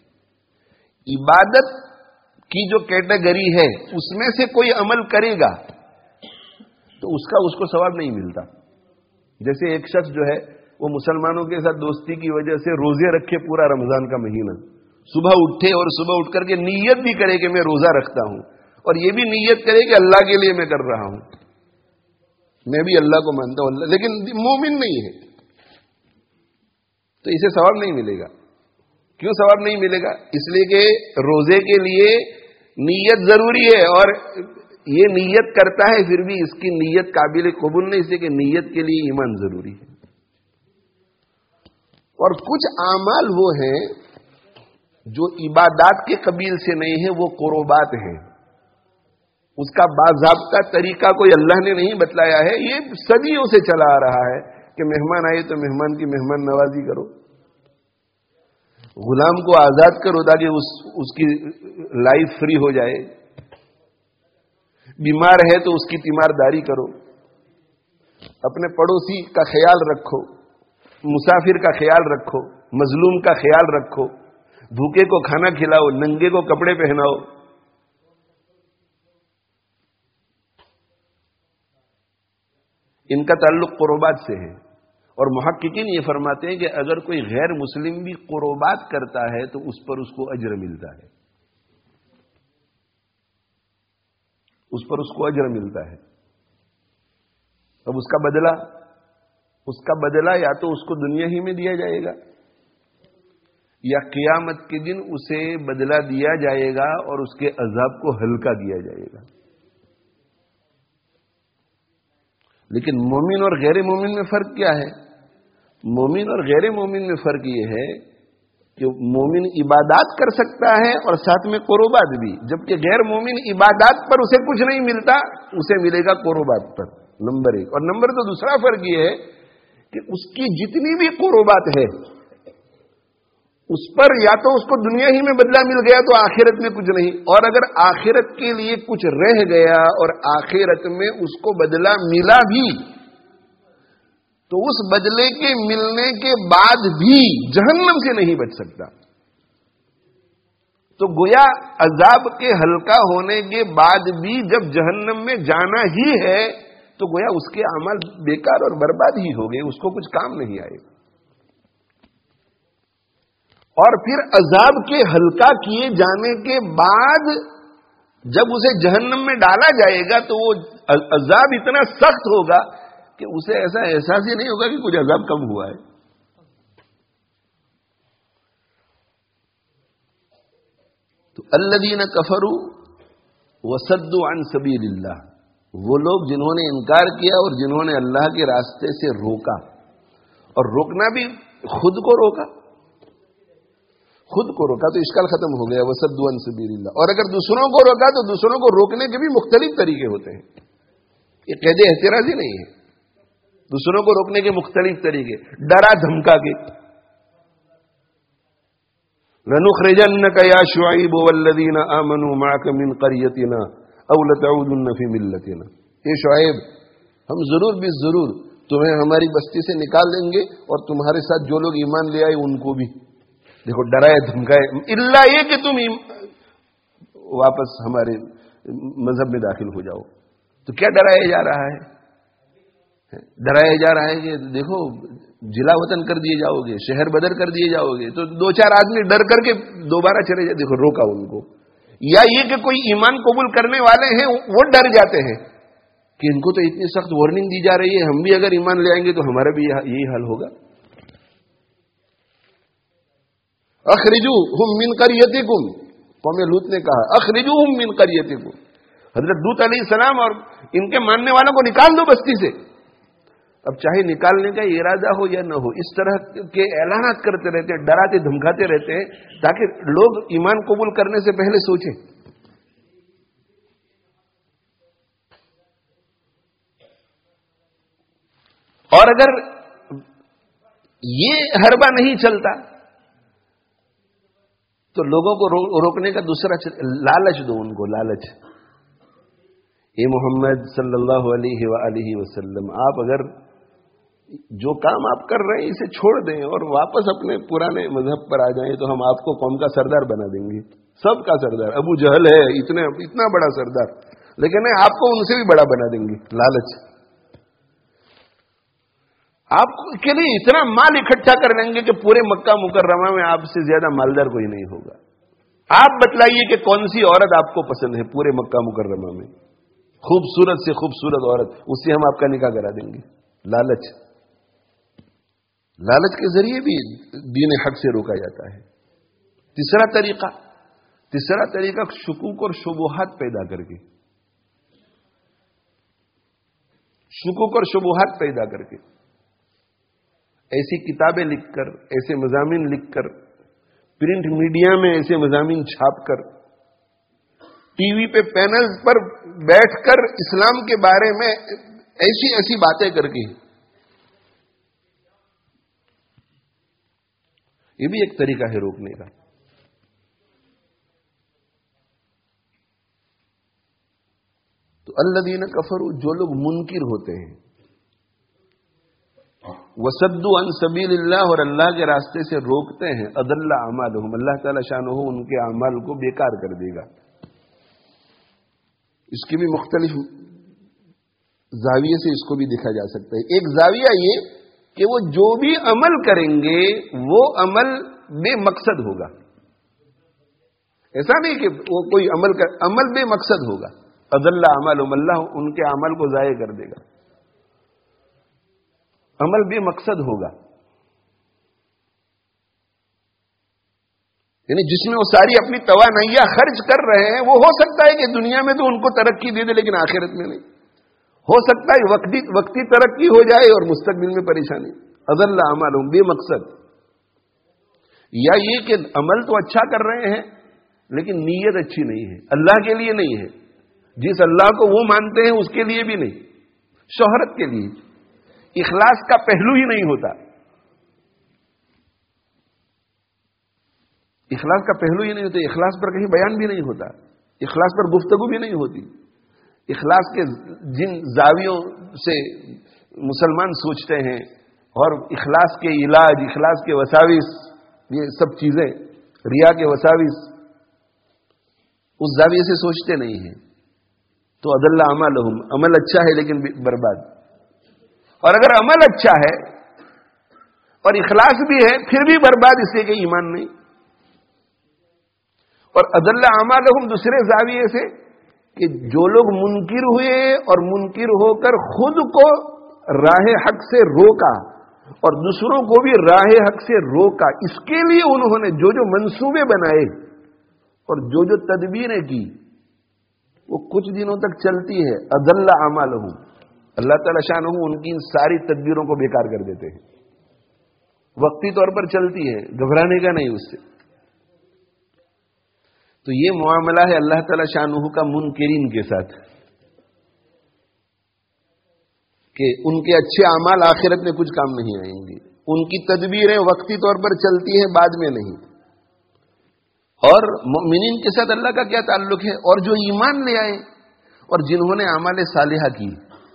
Speaker 2: عبادت کی جو کیٹیگری ہے اس میں سے کوئی عمل کرے گا تو اس کو ثواب نہیں ملتا. جیسے ایک شخص جو ہے وہ مسلمانوں کے ساتھ دوستی کی وجہ سے روزے رکھے پورا رمضان کا مہینہ، صبح اٹھے اور صبح اٹھ کر کے نیت بھی کرے کہ میں روزہ رکھتا ہوں، اور یہ بھی نیت کرے کہ اللہ کے لیے میں کر رہا ہوں، میں بھی اللہ کو مانتا ہوں، لیکن مومن نہیں ہے، تو اسے ثواب نہیں ملے گا. کیوں ثواب نہیں ملے گا؟ اس لیے کہ روزے کے لیے نیت ضروری ہے اور یہ نیت کرتا ہے پھر بھی اس کی نیت قابل قبول نہیں، اس لیے کہ نیت کے لیے ایمان ضروری ہے. اور کچھ اعمال وہ ہیں جو عبادات کے قبیل سے نہیں ہیں، وہ قربات ہیں. اس کا باضابطہ طریقہ کوئی اللہ نے نہیں بتلایا ہے. یہ صدیوں سے چلا آ رہا ہے کہ مہمان آئے تو مہمان کی مہمان نوازی کرو، غلام کو آزاد کرو تاکہ اس کی لائف فری ہو جائے، بیمار ہے تو اس کی تیمارداری کرو، اپنے پڑوسی کا خیال رکھو، مسافر کا خیال رکھو، مظلوم کا خیال رکھو، بھوکے کو کھانا کھلاؤ، ننگے کو کپڑے پہناؤ. ان کا تعلق قربات سے ہے. اور محققین یہ فرماتے ہیں کہ اگر کوئی غیر مسلم بھی قربات کرتا ہے تو اس پر اس کو اجر ملتا ہے، اس پر اس کو اجر ملتا ہے۔ اب اس کا بدلہ یا تو اس کو دنیا ہی میں دیا جائے گا یا قیامت کے دن اسے بدلہ دیا جائے گا اور اس کے عذاب کو ہلکا دیا جائے گا۔ لیکن مومن اور غیر مومن میں فرق کیا ہے؟ مومن اور غیر مومن میں فرق یہ ہے کہ مومن عبادات کر سکتا ہے اور ساتھ میں قربات بھی، جبکہ غیر مومن عبادات پر اسے کچھ نہیں ملتا، اسے ملے گا قربات پر، نمبر 1۔ اور نمبر 2 دوسرا فرق یہ ہے کہ اس کی جتنی بھی قربات ہے اس پر یا تو اس کو دنیا ہی میں بدلہ مل گیا تو آخرت میں کچھ نہیں، اور اگر آخرت کے لیے کچھ رہ گیا اور آخرت میں اس کو بدلہ ملا بھی تو اس بدلے کے ملنے کے بعد بھی جہنم سے نہیں بچ سکتا۔ تو گویا عذاب کے ہلکا ہونے کے بعد بھی جب جہنم میں جانا ہی ہے تو گویا اس کے اعمال بیکار اور برباد ہی ہو گئے، اس کو کچھ کام نہیں آئے۔ اور پھر عذاب کے ہلکا کیے جانے کے بعد جب اسے جہنم میں ڈالا جائے گا تو وہ عذاب اتنا سخت ہوگا کہ اسے ایسا احساس ہی نہیں ہوگا کہ کچھ عذاب کم ہوا ہے۔ تو الذین کفروا وصدوا عن سبیل اللہ، وہ لوگ جنہوں نے انکار کیا اور جنہوں نے اللہ کے راستے سے روکا، اور روکنا بھی خود کو روکا تو اشکال ختم ہو گیا، وصدوا عن سبیل اللہ۔ اور اگر دوسروں کو روکا تو دوسروں کو روکنے کے بھی مختلف طریقے ہوتے ہیں، یہ قید احتراز ہی نہیں ہے، دوسروں کو روکنے کے مختلف طریقے، ڈرا دھمکا کے، لَنُخْرِجَنَّكَ يَا شُعَيْبُ وَالَّذِينَ آمَنُوا مَعَكَ مِنْ قَرْيَتِنَا أَوْ لَتَعُودُنَّ فِي مِلَّتِنَا، اے شعیب ہم ضرور بھی ضرور تمہیں ہماری بستی سے نکال دیں گے اور تمہارے ساتھ جو لوگ ایمان لے آئے ان کو بھی۔ دیکھو ڈرائے دھمکائے، اللہ یہ کہ تم واپس ہمارے مذہب میں داخل ہو جاؤ۔ تو کیا ڈرایا جا رہا ہے؟ ڈرایا جا رہا ہے کہ دیکھو جلا وطن کر دیے جاؤ گے، شہر بدر کر دیے جاؤ گے۔ تو 2-4 آدمی ڈر کر کے دوبارہ چلے جائے، دیکھو روکا ان کو۔ یا یہ کہ کوئی ایمان قبول کرنے والے ہیں وہ ڈر جاتے ہیں کہ ان کو تو اتنی سخت وارننگ دی جا رہی ہے، ہم بھی اگر ایمان لے آئیں گے تو ہمارا بھی یہی حل ہوگا۔ اخرجوہم من قریتکم، قوم لوط نے کہا اخرجوہم من قریتکم، حضرت لوط علیہ السلام اور ان کے ماننے والوں کو نکال دو بستی سے۔ اب چاہے نکالنے کا ارادہ ہو یا نہ ہو، اس طرح کے اعلانات کرتے رہتے ہیں، ڈراتے دھمکاتے رہتے ہیں تاکہ لوگ ایمان قبول کرنے سے پہلے سوچیں۔ اور اگر یہ حربہ نہیں چلتا تو لوگوں کو روکنے کا دوسرا لالچ دو، ان کو لالچ، اے محمد صلی اللہ علیہ وآلہ وسلم آپ اگر جو کام آپ کر رہے ہیں اسے چھوڑ دیں اور واپس اپنے پرانے مذہب پر آ جائیں تو ہم آپ کو قوم کا سردار بنا دیں گے، سب کا سردار۔ ابو جہل ہے اتنا بڑا سردار، لیکن آپ کو ان سے بھی بڑا بنا دیں گے۔ لالچ، آپ کے لیے اتنا مال اکٹھا کر دیں گے کہ پورے مکہ مکرمہ میں آپ سے زیادہ مالدار کوئی نہیں ہوگا۔ آپ بتلائیے کہ کون سی عورت آپ کو پسند ہے پورے مکہ مکرمہ میں، خوبصورت سے خوبصورت عورت، اس سے ہم آپ کا نکاح کرا دیں گے۔ لالچ، لالچ کے ذریعے بھی دین حق سے روکا جاتا ہے۔ تیسرا طریقہ شکوک اور شبہات پیدا کر کے، شکوک اور شبہات پیدا کر کے، ایسی کتابیں لکھ کر، ایسے مضامین لکھ کر، پرنٹ میڈیا میں ایسے مضامین چھاپ کر، ٹی وی پہ پینلز پر بیٹھ کر اسلام کے بارے میں ایسی باتیں کر کے، یہ بھی ایک طریقہ ہے روکنے کا۔ تو الذین کفروا، جو لوگ منکر ہوتے ہیں، وصدوا عن سبیل اللہ، اور اللہ کے راستے سے روکتے ہیں، اضل اعمالهم، اللہ تعالی شانہ ان کے اعمال کو بیکار کر دے گا۔ اس کی بھی مختلف زاویے سے اس کو بھی دیکھا جا سکتا ہے۔ ایک زاویہ یہ کہ وہ جو بھی عمل کریں گے وہ عمل بے مقصد ہوگا. ایسا نہیں کہ وہ کوئی عمل بے مقصد ہوگا. اضل اعمالهم، اللہ ان کے عمل کو ضائع کر دے گا. عمل بے مقصد ہوگا، یعنی جس میں وہ ساری اپنی توانائیاں خرچ کر رہے ہیں، وہ ہو سکتا ہے کہ دنیا میں تو ان کو ترقی دے دے لیکن آخرت میں نہیں. ہو سکتا ہے وقتی ترقی ہو جائے اور مستقبل میں پریشانی. اضل اعمالهم، بے مقصد. یا یہ کہ عمل تو اچھا کر رہے ہیں لیکن نیت اچھی نہیں ہے، اللہ کے لیے نہیں ہے، جس اللہ کو وہ مانتے ہیں اس کے لیے بھی نہیں، شہرت کے لیے. اخلاص کا پہلو ہی نہیں ہوتا. اخلاص کا پہلو ہی نہیں ہوتا. اخلاص پر کہیں بیان بھی نہیں ہوتا، اخلاص پر گفتگو بھی نہیں ہوتی. اخلاص کے جن زاویوں سے مسلمان سوچتے ہیں اور اخلاص کے علاج، اخلاص کے وساوس، یہ سب چیزیں، ریا کے وساوس، اس زاویے سے سوچتے نہیں ہیں. تو اضل اعمالهم، عمل اچھا ہے لیکن برباد. اور اگر عمل اچھا ہے اور اخلاص بھی ہے پھر بھی برباد، اس لیے کہ ایمان نہیں. اور اضل اعمالهم دوسرے زاویے سے کہ جو لوگ منکر ہوئے اور منکر ہو کر خود کو راہ حق سے روکا اور دوسروں کو بھی راہ حق سے روکا، اس کے لیے انہوں نے جو منصوبے بنائے اور جو تدبیریں کی وہ کچھ دنوں تک چلتی ہے. اضل اعمالهم، اللہ تعالی شانہ ان کی ان ساری تدبیروں کو بیکار کر دیتے ہیں. وقتی طور پر چلتی ہے، گھبرانے کا نہیں اس سے. تو یہ معاملہ ہے اللہ تعالی شانہ کا منکرین کے ساتھ، کہ ان کے اچھے اعمال آخرت میں کچھ کام نہیں آئیں گے. ان کی تدبیریں وقتی طور پر چلتی ہیں، بعد میں نہیں. اور مومنین کے ساتھ اللہ کا کیا تعلق ہے؟ اور جو ایمان لے آئے اور جنہوں نے اعمال صالحہ کی.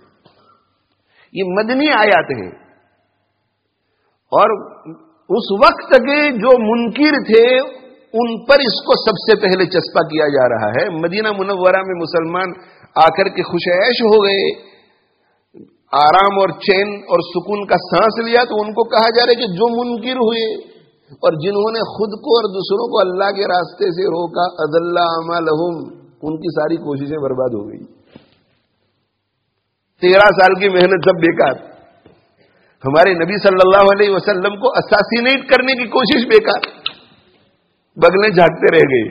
Speaker 2: یہ مدنی آیات ہیں، اور اس وقت کے جو منکر تھے ان پر اس کو سب سے پہلے چسپا کیا جا رہا ہے. مدینہ منورہ میں مسلمان آ کر کے خوش عیش ہو گئے، آرام اور چین اور سکون کا سانس لیا، تو ان کو کہا جا رہا ہے کہ جو منکر ہوئے اور جنہوں نے خود کو اور دوسروں کو اللہ کے راستے سے روکا، اضل اعمالهم، ان کی ساری کوششیں برباد ہو گئی. 13 سال کی محنت سب بیکار. ہمارے نبی صلی اللہ علیہ وسلم کو اساسینیٹ کرنے کی کوشش بیکار، بغلیں جھانکتے رہ گئے.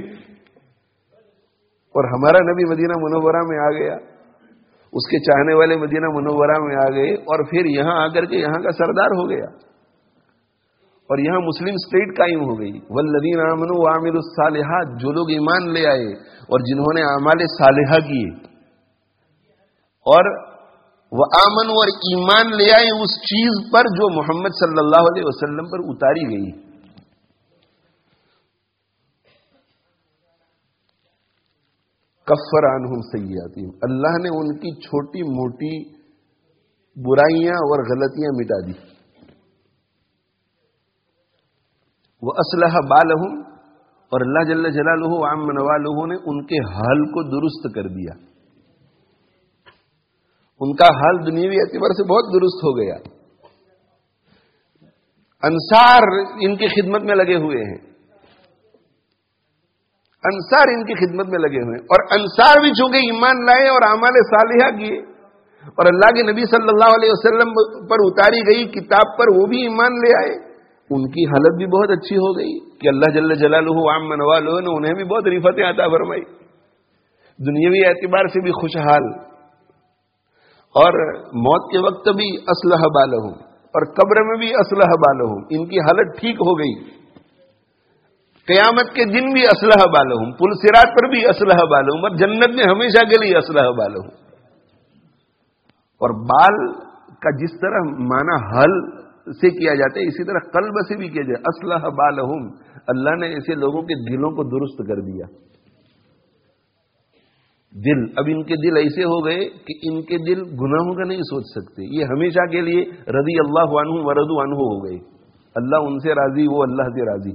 Speaker 2: اور ہمارا نبی مدینہ منورہ میں آ گیا، اس کے چاہنے والے مدینہ منورہ میں آ گئے، اور پھر یہاں آ کر کے یہاں کا سردار ہو گیا، اور یہاں مسلم اسٹیٹ قائم ہو گئی. والذین آمنوا وعملوا الصالحات، جو لوگ ایمان لے آئے اور جنہوں نے اعمال صالحہ کیے، اور وآمنوا، اور ایمان لے آئے اس چیز پر جو محمد صلی اللہ علیہ وسلم پر اتاری گئی. کفر عنہم سیئاتہم، اللہ نے ان کی چھوٹی موٹی برائیاں اور غلطیاں مٹا دی. وَأَصْلَحَ بَالَهُمْ، اور اللہ جل جلالہ وعم نوالہ نے ان کے حال کو درست کر دیا. ان کا حال دنیاوی اعتبار سے بہت درست ہو گیا. انصار ان کی خدمت میں لگے ہوئے ہیں، انصار ان کی خدمت میں لگے ہوئے ہیں. اور انصار بھی چونکہ ایمان لائے اور اعمال صالحہ کیے اور اللہ کے نبی صلی اللہ علیہ وسلم پر اتاری گئی کتاب پر وہ بھی ایمان لے آئے، ان کی حالت بھی بہت اچھی ہو گئی کہ اللہ جل جلالہ وعم نوالہ نے انہیں بھی بہت رفعتیں عطا فرمائی. دنیاوی اعتبار سے بھی خوشحال، اور موت کے وقت بھی اصلح بالہم، اور قبر میں بھی اصلح بالہم، ان کی حالت ٹھیک ہو گئی. قیامت کے دن بھی اصلح بالہم، پل صراط پر بھی اصلح بالہم، اور جنت میں ہمیشہ کے لیے اصلح بالہم. اور بال کا جس طرح معنی حل سے کیا جاتا ہے، اسی طرح قلب سے بھی کیا جائے. اصلح بالہم، اللہ نے ایسے لوگوں کے دلوں کو درست کر دیا. دل، اب ان کے دل ایسے ہو گئے کہ ان کے دل گناہوں کا نہیں سوچ سکتے. یہ ہمیشہ کے لیے رضی اللہ عنہم ورضوا عنہ ہو گئے. اللہ ان سے راضی، وہ اللہ سے راضی.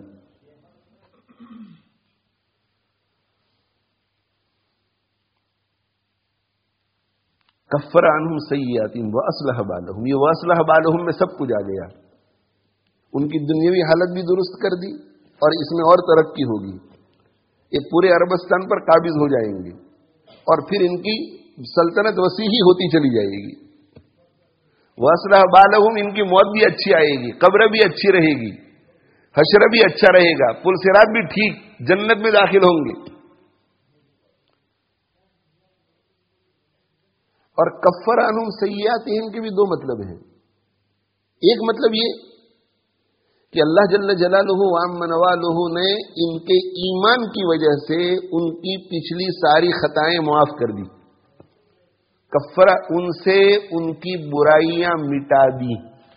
Speaker 2: کفر عنہم سیئاتہم واصلح بالہم، یہ واصلح بالہم میں سب کچھ آ گیا. ان کی دنیاوی حالت بھی درست کر دی اور اس میں اور ترقی ہوگی. یہ پورے عربستان پر قابض ہو جائیں گے اور پھر ان کی سلطنت وسیع ہی ہوتی چلی جائے گی. واصلح بالہم، ان کی موت بھی اچھی آئے گی، قبر بھی اچھی رہے گی، حشر بھی اچھا رہے گا، پل صراط بھی ٹھیک، جنت میں داخل ہوں گے. اور کفر عنہم سیئاتہم کے بھی دو مطلب ہیں. ایک مطلب یہ کہ اللہ جل جلالہ وعم نوالہ نے ان کے ایمان کی وجہ سے ان کی پچھلی ساری خطائیں معاف کر دی. کفر ان سے ان کی برائیاں مٹا دی.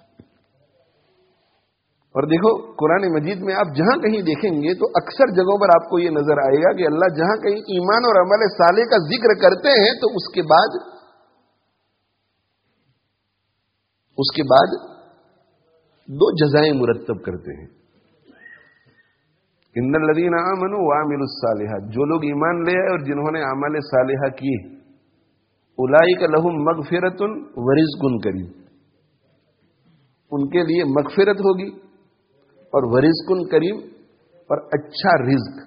Speaker 2: اور دیکھو قرآن مجید میں آپ جہاں کہیں دیکھیں گے تو اکثر جگہوں پر آپ کو یہ نظر آئے گا کہ اللہ جہاں کہیں ایمان اور عمل صالح کا ذکر کرتے ہیں تو اس کے بعد دو جزائیں مرتب کرتے ہیں. ان الذین آمنوا وعملوا الصالحات، جو لوگ ایمان لے آئے اور جنہوں نے اعمال صالحہ کیے، اولئک لہم مغفرۃ ورزق کریم، ان کے لیے مغفرت ہوگی اور ورزق کریم اور اچھا رزق.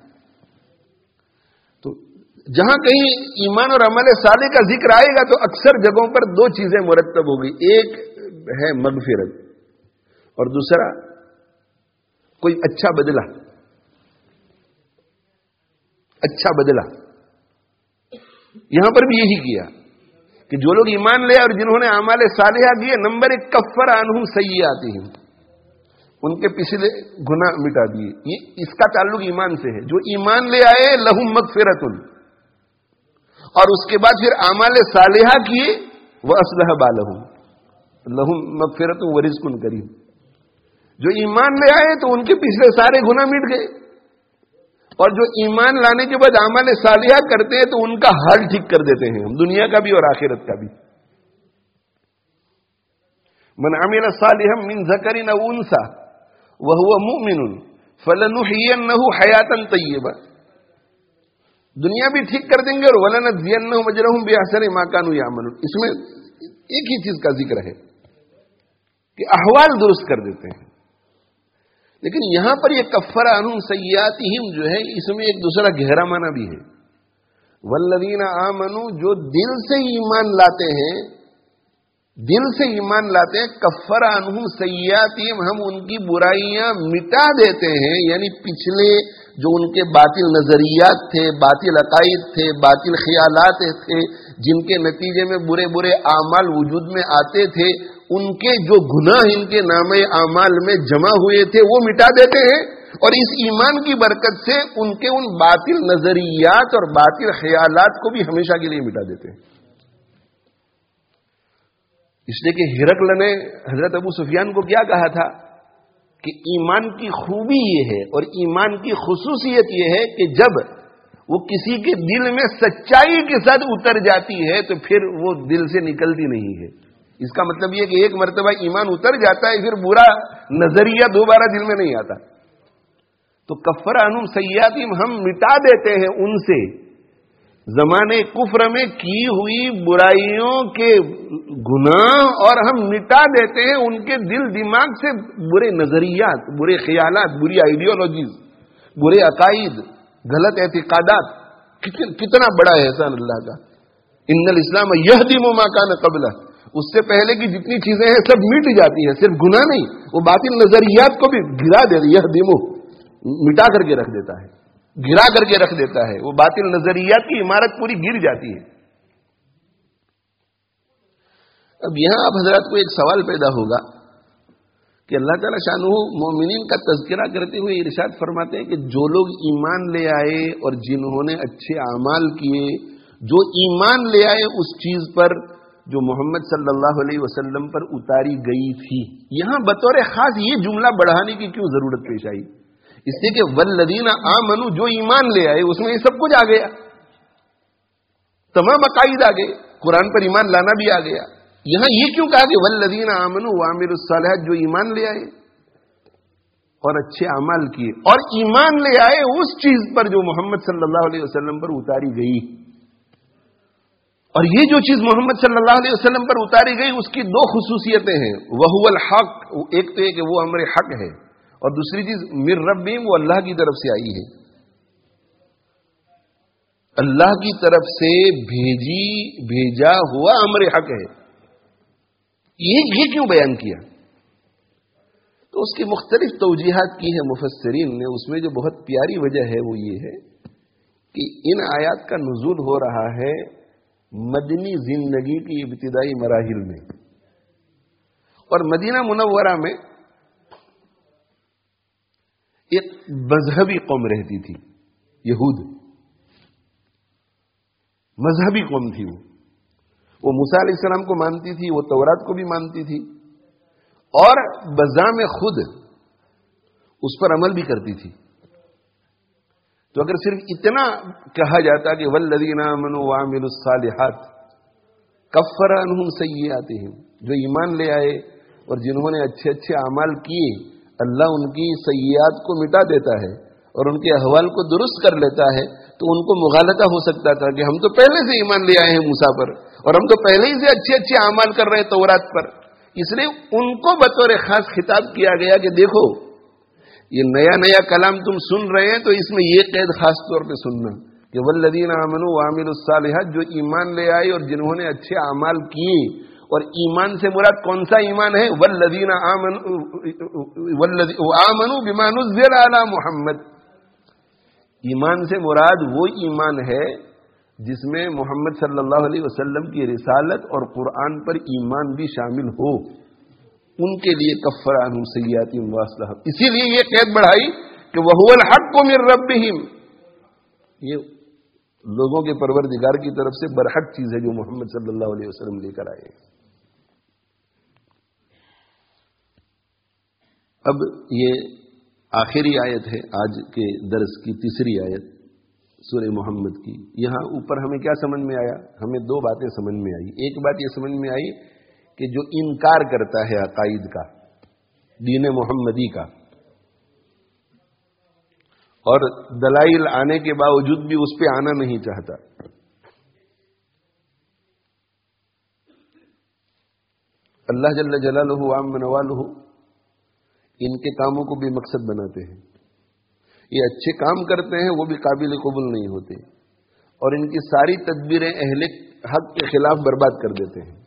Speaker 2: تو جہاں کہیں ایمان اور عمل صالح کا ذکر آئے گا تو اکثر جگہوں پر دو چیزیں مرتب ہوگی. ایک ہے مغفرت اور دوسرا کوئی اچھا بدلہ. اچھا بدلہ یہاں پر بھی یہی کیا کہ جو لوگ ایمان لے اور جنہوں نے اعمال صالحہ کیے، نمبر 1 کفر عنہم سیئاتہم، ان کے پچھلے گناہ مٹا دیے. یہ اس کا تعلق ایمان سے ہے. جو ایمان لے آئے لہم مغفرۃ، اور اس کے بعد پھر اعمال صالحہ کیے واصلح بالہم لہم مغفرۃ ورزق کریم. جو ایمان لے آئے تو ان کے پچھلے سارے گناہ مٹ گئے، اور جو ایمان لانے کے بعد اعمال صالحہ کرتے ہیں تو ان کا حال ٹھیک کر دیتے ہیں ہم، دنیا کا بھی اور آخرت کا بھی. من عمل صالحا من ذکر او انثى وهو مؤمن فلنحيينه حیاتا طیبہ، دنیا بھی ٹھیک کر دیں گے اور ولنجزینہم اجرہم باحسن ما كانوا يعملون. اس میں ایک ہی چیز کا ذکر ہے کہ احوال درست کر دیتے ہیں. لیکن یہاں پر یہ کفر عنہم سیئاتہم جو ہے، اس میں ایک دوسرا گہرا معنی بھی ہے. والذین آمنوا، جو دل سے ایمان لاتے ہیں، دل سے ایمان لاتے ہیں، کفر عنہم سیئاتہم، ہم ان کی برائیاں مٹا دیتے ہیں. یعنی پچھلے جو ان کے باطل نظریات تھے، باطل عقائد تھے، باطل خیالات تھے، جن کے نتیجے میں برے برے اعمال وجود میں آتے تھے، ان کے جو گناہ ان کے نامے اعمال میں جمع ہوئے تھے وہ مٹا دیتے ہیں. اور اس ایمان کی برکت سے ان کے ان باطل نظریات اور باطل خیالات کو بھی ہمیشہ کے لیے مٹا دیتے ہیں. اس لیے کہ ہرقل نے حضرت ابو سفیان کو کیا کہا تھا کہ ایمان کی خوبی یہ ہے اور ایمان کی خصوصیت یہ ہے کہ جب وہ کسی کے دل میں سچائی کے ساتھ اتر جاتی ہے تو پھر وہ دل سے نکلتی نہیں ہے. اس کا مطلب یہ کہ ایک مرتبہ ایمان اتر جاتا ہے پھر برا نظریہ دوبارہ دل میں نہیں آتا. تو کفر عنہم سیئاتہم، ہم مٹا دیتے ہیں ان سے زمانے کفر میں کی ہوئی برائیوں کے گناہ، اور ہم مٹا دیتے ہیں ان کے دل دماغ سے برے نظریات، برے خیالات، بری آئیڈیالوجیز، برے عقائد، غلط اعتقادات. کتنا بڑا احسان اللہ کا. ان الاسلام یہدم ما کان قبلہ، اس سے پہلے کی جتنی چیزیں ہیں سب مٹ جاتی ہیں، صرف گناہ نہیں، وہ باطل نظریات کو بھی گرا دے، یہدم مٹا کر کے رکھ دیتا ہے، گرا کر کے رکھ دیتا ہے. وہ باطل نظریات کی عمارت پوری گر جاتی ہے. اب یہاں آپ حضرات کو ایک سوال پیدا ہوگا کہ اللہ تعالیٰ شانہ مومنین کا تذکرہ کرتے ہوئے ارشاد فرماتے ہیں کہ جو لوگ ایمان لے آئے اور جنہوں نے اچھے اعمال کیے، جو ایمان لے آئے اس چیز پر جو محمد صلی اللہ علیہ وسلم پر اتاری گئی تھی. یہاں بطور خاص یہ جملہ بڑھانے کی کیوں ضرورت پیش آئی؟ اس لیے کہ والذین آمنوا، جو ایمان لے آئے، اس میں یہ سب کچھ آ گیا، تمام عقائد آ گئے، قرآن پر ایمان لانا بھی آ گیا. یہاں یہ کیوں کہا کہ والذین آمنوا وعملوا الصالحات، جو ایمان لے آئے اور اچھے اعمال کیے، اور ایمان لے آئے اس چیز پر جو محمد صلی اللہ علیہ وسلم پر اتاری گئی. اور یہ جو چیز محمد صلی اللہ علیہ وسلم پر اتاری گئی اس کی دو خصوصیتیں ہیں، وہو الحق، ایک تو یہ کہ وہ امر حق ہے، اور دوسری چیز من ربہم، وہ اللہ کی طرف سے آئی ہے، اللہ کی طرف سے بھیجا ہوا امر حق ہے۔ یہ کیوں بیان کیا؟ تو اس کی مختلف توجیحات کی ہے مفسرین نے، اس میں جو بہت پیاری وجہ ہے وہ یہ ہے کہ ان آیات کا نزول ہو رہا ہے مدنی زندگی کی ابتدائی مراحل میں، اور مدینہ منورہ میں ایک مذہبی قوم رہتی تھی، یہود، مذہبی قوم تھی، وہ موسیٰ علیہ السلام کو مانتی تھی، وہ تورات کو بھی مانتی تھی، اور بذام خود اس پر عمل بھی کرتی تھی۔ تو اگر صرف اتنا کہا جاتا کہ والذین آمنوا وعملوا الصالحات کفر عنہم سیئاتہم، جو ایمان لے آئے اور جنہوں نے اچھے اچھے اعمال کیے، اللہ ان کی سیئات کو مٹا دیتا ہے اور ان کے احوال کو درست کر لیتا ہے، تو ان کو مغالطہ ہو سکتا تھا کہ ہم تو پہلے سے ایمان لے آئے ہیں موسیٰ پر، اور ہم تو پہلے ہی سے اچھے اچھے اعمال کر رہے ہیں تورات پر، اس لیے ان کو بطور خاص خطاب کیا گیا کہ دیکھو یہ نیا کلام تم سن رہے ہیں، تو اس میں یہ قید خاص طور پہ سننا کہ والذین آمنوا وعملوا الصالحات، جو ایمان لے آئے اور جنہوں نے اچھے اعمال کیے، اور ایمان سے مراد کون سا ایمان ہے؟ والذین آمنوا بما نزل علی محمد، ایمان سے مراد وہ ایمان ہے جس میں محمد صلی اللہ علیہ وسلم کی رسالت اور قرآن پر ایمان بھی شامل ہو، ان کے لیے کفر عنہم سیئاتہم واصلح، اسی لیے یہ قید بڑھائی کہ وہو الحق من ربہم، یہ لوگوں کے پروردگار کی طرف سے برحق چیز ہے جو محمد صلی اللہ علیہ وسلم لے کر آئے۔ اب یہ آخری آیت ہے آج کے درس کی، تیسری آیت سورہ محمد کی۔ یہاں اوپر ہمیں کیا سمجھ میں آیا؟ ہمیں دو باتیں سمجھ میں آئی۔ ایک بات یہ سمجھ میں آئی کہ جو انکار کرتا ہے عقائد کا، دین محمدی کا، اور دلائل آنے کے باوجود بھی اس پہ آنا نہیں چاہتا، اللہ جل جلالہ وعم نوالہ ان کے کاموں کو بھی مقصد بناتے ہیں۔ یہ اچھے کام کرتے ہیں، وہ بھی قابل قبول نہیں ہوتے، اور ان کی ساری تدبیریں اہل حق کے خلاف برباد کر دیتے ہیں۔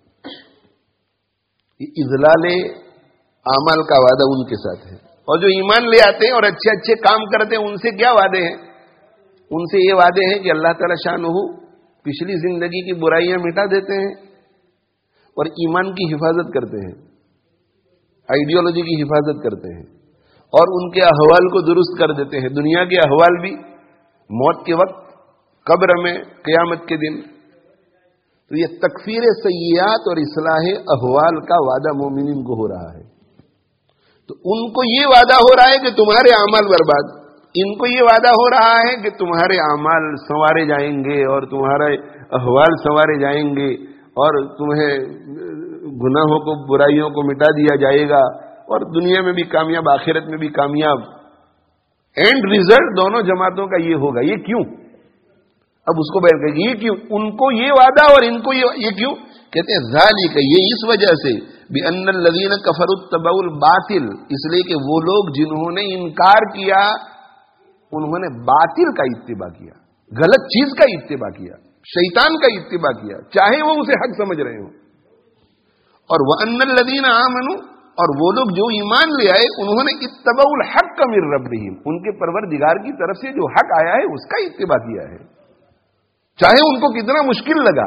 Speaker 2: یہ اذلال اعمال کا وعدہ ان کے ساتھ ہے، اور جو ایمان لے آتے ہیں اور اچھے اچھے کام کرتے ہیں ان سے کیا وعدے ہیں؟ ان سے یہ وعدے ہیں کہ اللہ تعالی شانہ پچھلی زندگی کی برائیاں مٹا دیتے ہیں اور ایمان کی حفاظت کرتے ہیں، آئیڈیالوجی کی حفاظت کرتے ہیں، اور ان کے احوال کو درست کر دیتے ہیں، دنیا کے احوال بھی، موت کے وقت، قبر میں، قیامت کے دن۔ تو یہ تکفیر سیئات اور اصلاح احوال کا وعدہ مومنین کو ہو رہا ہے۔ تو ان کو یہ وعدہ ہو رہا ہے کہ تمہارے اعمال برباد، ان کو یہ وعدہ ہو رہا ہے کہ تمہارے اعمال سنوارے جائیں گے اور تمہارے احوال سنوارے جائیں گے، اور تمہیں گناہوں کو، برائیوں کو مٹا دیا جائے گا، اور دنیا میں بھی کامیاب، آخرت میں بھی کامیاب۔ اینڈ ریزلٹ دونوں جماعتوں کا یہ ہوگا۔ یہ کیوں؟ اب اس کو بیان کریں گے، یہ کیوں ان کو یہ وعدہ اور ان کو یہ کیوں؟ کہتے ہیں ذالک، یہ اس وجہ سے، بأن الذین کفروا اتبعوا الباطل، اس لیے کہ وہ لوگ جنہوں نے انکار کیا انہوں نے باطل کا اتباع کیا، غلط چیز کا اتباع کیا، شیطان کا اتباع کیا، چاہے وہ اسے حق سمجھ رہے ہوں۔ اور وأن الذین آمنوا، اور وہ لوگ جو ایمان لے آئے انہوں نے اتبعوا الحق من ربہم، ان کے پروردگار کی طرف سے جو حق آیا ہے اس کا اتباع کیا ہے، چاہے ان کو کتنا مشکل لگا۔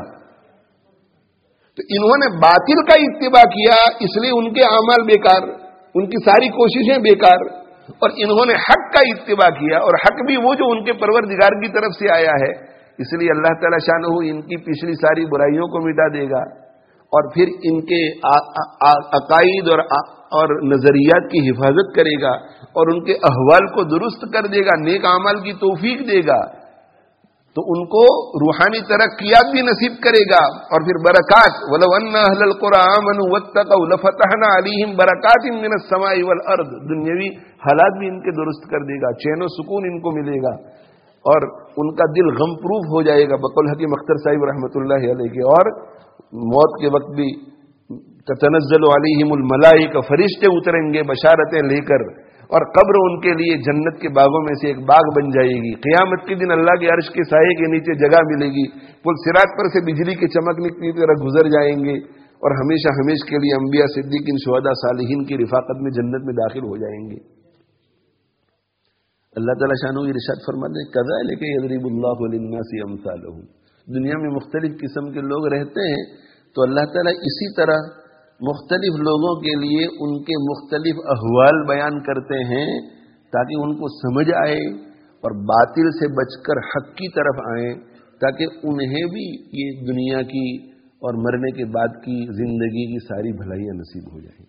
Speaker 2: تو انہوں نے باطل کا اتباع کیا، اس لیے ان کے اعمال بیکار، ان کی ساری کوششیں بیکار، اور انہوں نے حق کا اتباع کیا، اور حق بھی وہ جو ان کے پروردگار کی طرف سے آیا ہے، اس لیے اللہ تعالی شانہ ان کی پچھلی ساری برائیوں کو مٹا دے گا، اور پھر ان کے عقائد اور نظریات کی حفاظت کرے گا، اور ان کے احوال کو درست کر دے گا، نیک اعمال کی توفیق دے گا، تو ان کو روحانی ترقیات بھی نصیب کرے گا، اور پھر برکات، وَلَوْ أَنَّ أَهْلَ الْقُرَىٰ آمَنُوا وَاتَّقَوْا لَفَتَحْنَا عَلَيْهِمْ بَرَكَاتٍ مِّنَ السَّمَاءِ وَالْأَرْضِ، دنیاوی حالات بھی ان کے درست کر دے گا، چین و سکون ان کو ملے گا، اور ان کا دل غم پروف ہو جائے گا بقول حکیم اختر صاحب رحمۃ اللہ علیہ کے. اور موت کے وقت بھی تتنزل علیہم الملائکہ، فرشتے اتریں گے بشارتیں لے کر، اور قبر ان کے لیے جنت کے باغوں میں سے ایک باغ بن جائے گی. قیامت کے دن اللہ کے عرش کے سائے کے نیچے جگہ ملے گی. پل صراط پر سے بجلی کے چمکنے کی طرح گزر جائیں گے، اور ہمیشہ ہمیشہ کے لیے انبیاء صدیقین شہداء صالحین کی رفاقت میں جنت میں داخل ہو جائیں گے. اللہ تعالیٰ شانہ ارشاد فرماتے ہیں کذالک یضرب اللہ للناس امثالهم. دنیا میں مختلف قسم کے لوگ رہتے ہیں، تو اللہ تعالیٰ اسی طرح مختلف لوگوں کے لیے ان کے مختلف احوال بیان کرتے ہیں تاکہ ان کو سمجھ آئے اور باطل سے بچ کر حق کی طرف آئیں، تاکہ انہیں بھی یہ دنیا کی اور مرنے کے بعد کی زندگی کی ساری بھلائیاں نصیب ہو جائیں.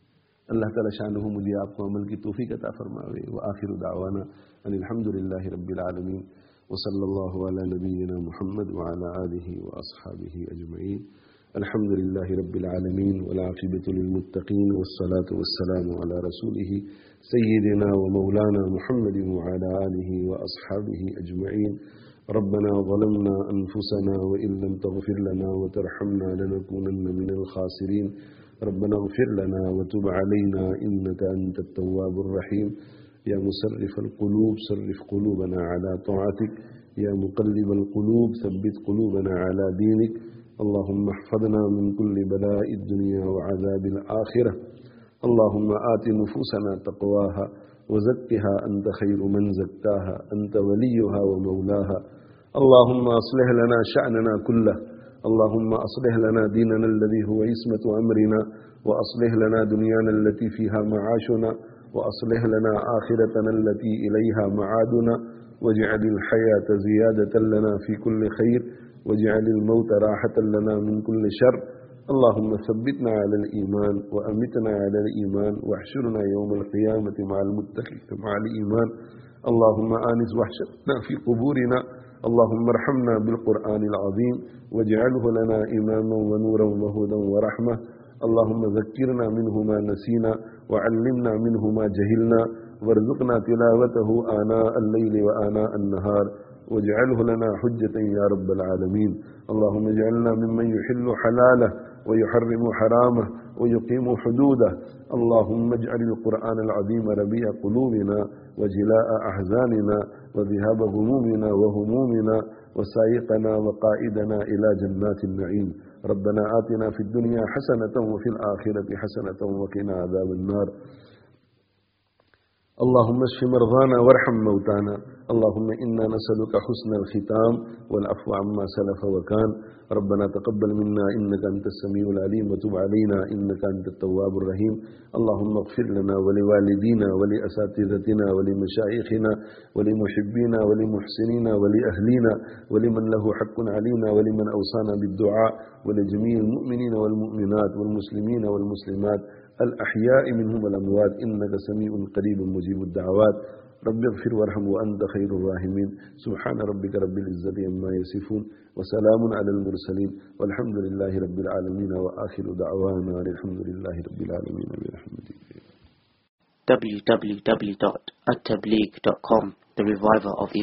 Speaker 2: اللہ تعالیٰ شانہ مجھے آپ کو عمل کی توفیق عطا فرماوے. وآخر دعوانا ان الحمدللہ رب العالمین وصلی اللہ علی نبینا محمد وعلی آلہ واصحابہ اجمعین. الحمد لله رب العالمين والعاقبة للمتقين والصلاة والسلام على رسوله سيدنا ومولانا محمد وعلى آله وأصحابه أجمعين. ربنا ظلمنا أنفسنا وإن لم تغفر لنا وترحمنا لنكونن من الخاسرين. ربنا اغفر لنا وتب علينا إنك أنت التواب الرحيم. يا مصرف القلوب صرف قلوبنا على طاعتك. يا مقلب القلوب ثبت قلوبنا على دينك. اللهم احفظنا من كل بلاء الدنيا وعذاب الآخرة. اللهم آت نفوسنا تقواها وزكها أنت خير من زكاها أنت وليها ومولاها. اللهم أصلح لنا شأننا كله. اللهم أصلح لنا ديننا الذي هو عصمة أمرنا، وأصلح لنا دنيانا التي فيها معاشنا، وأصلح لنا آخرتنا التي إليها معادنا، واجعل الحياة زيادة لنا في كل خير، واجعل الموت راحة لنا من كل شر. اللهم ثبتنا على الإيمان وأمتنا على الإيمان واحشرنا يوم القيامة مع المتقين مع الإيمان. اللهم آنس وحشتنا في قبورنا. اللهم ارحمنا بالقرآن العظيم واجعله لنا إماما ونورا وهدى ورحمة. اللهم ذكرنا منه ما نسينا وعلمنا منه ما جهلنا، وارزقنا تلاوته آناء الليل وآناء النهار، واجعله لنا حجة يا رب العالمين. اللهم اجعلنا ممن يحل حلاله ويحرم حرامه ويقيم حدوده. اللهم اجعل القرآن العظيم ربيع قلوبنا وجلاء أحزاننا وذهاب غمومنا وهمومنا وسائقنا وقائدنا إلى جنات النعيم. ربنا آتنا في الدنيا حسنة وفي الآخرة حسنة وقنا عذاب النار. اللهم اشف مرضانا وارحم موتانا. اللهم إنا نسألك حسن الختام والعفو عما سلف وكان. ربنا تقبل منا إنك أنت السميع العليم وتب علينا إنك أنت التواب الرحيم. اللهم اغفر لنا ولوالدينا ولأساتذتنا ولمشايخنا ولمحبينا ولمحسنينا ولأهلينا ولمن له حق علينا ولمن أوصانا بالدعاء ولجميع المؤمنين والمؤمنات والمسلمين والمسلمات الأحياء منهم والأموات إنك سميع قريب مجيب الدعوات. رب اغفر وارحم وأنت خير الراحمين. سبحان ربك رب العزة عما يصفون وسلام على المرسلين والحمد لله رب العالمين وآخر دعوانا الحمد لله رب العالمين برحمته.
Speaker 1: www.attableek.com, the reviver of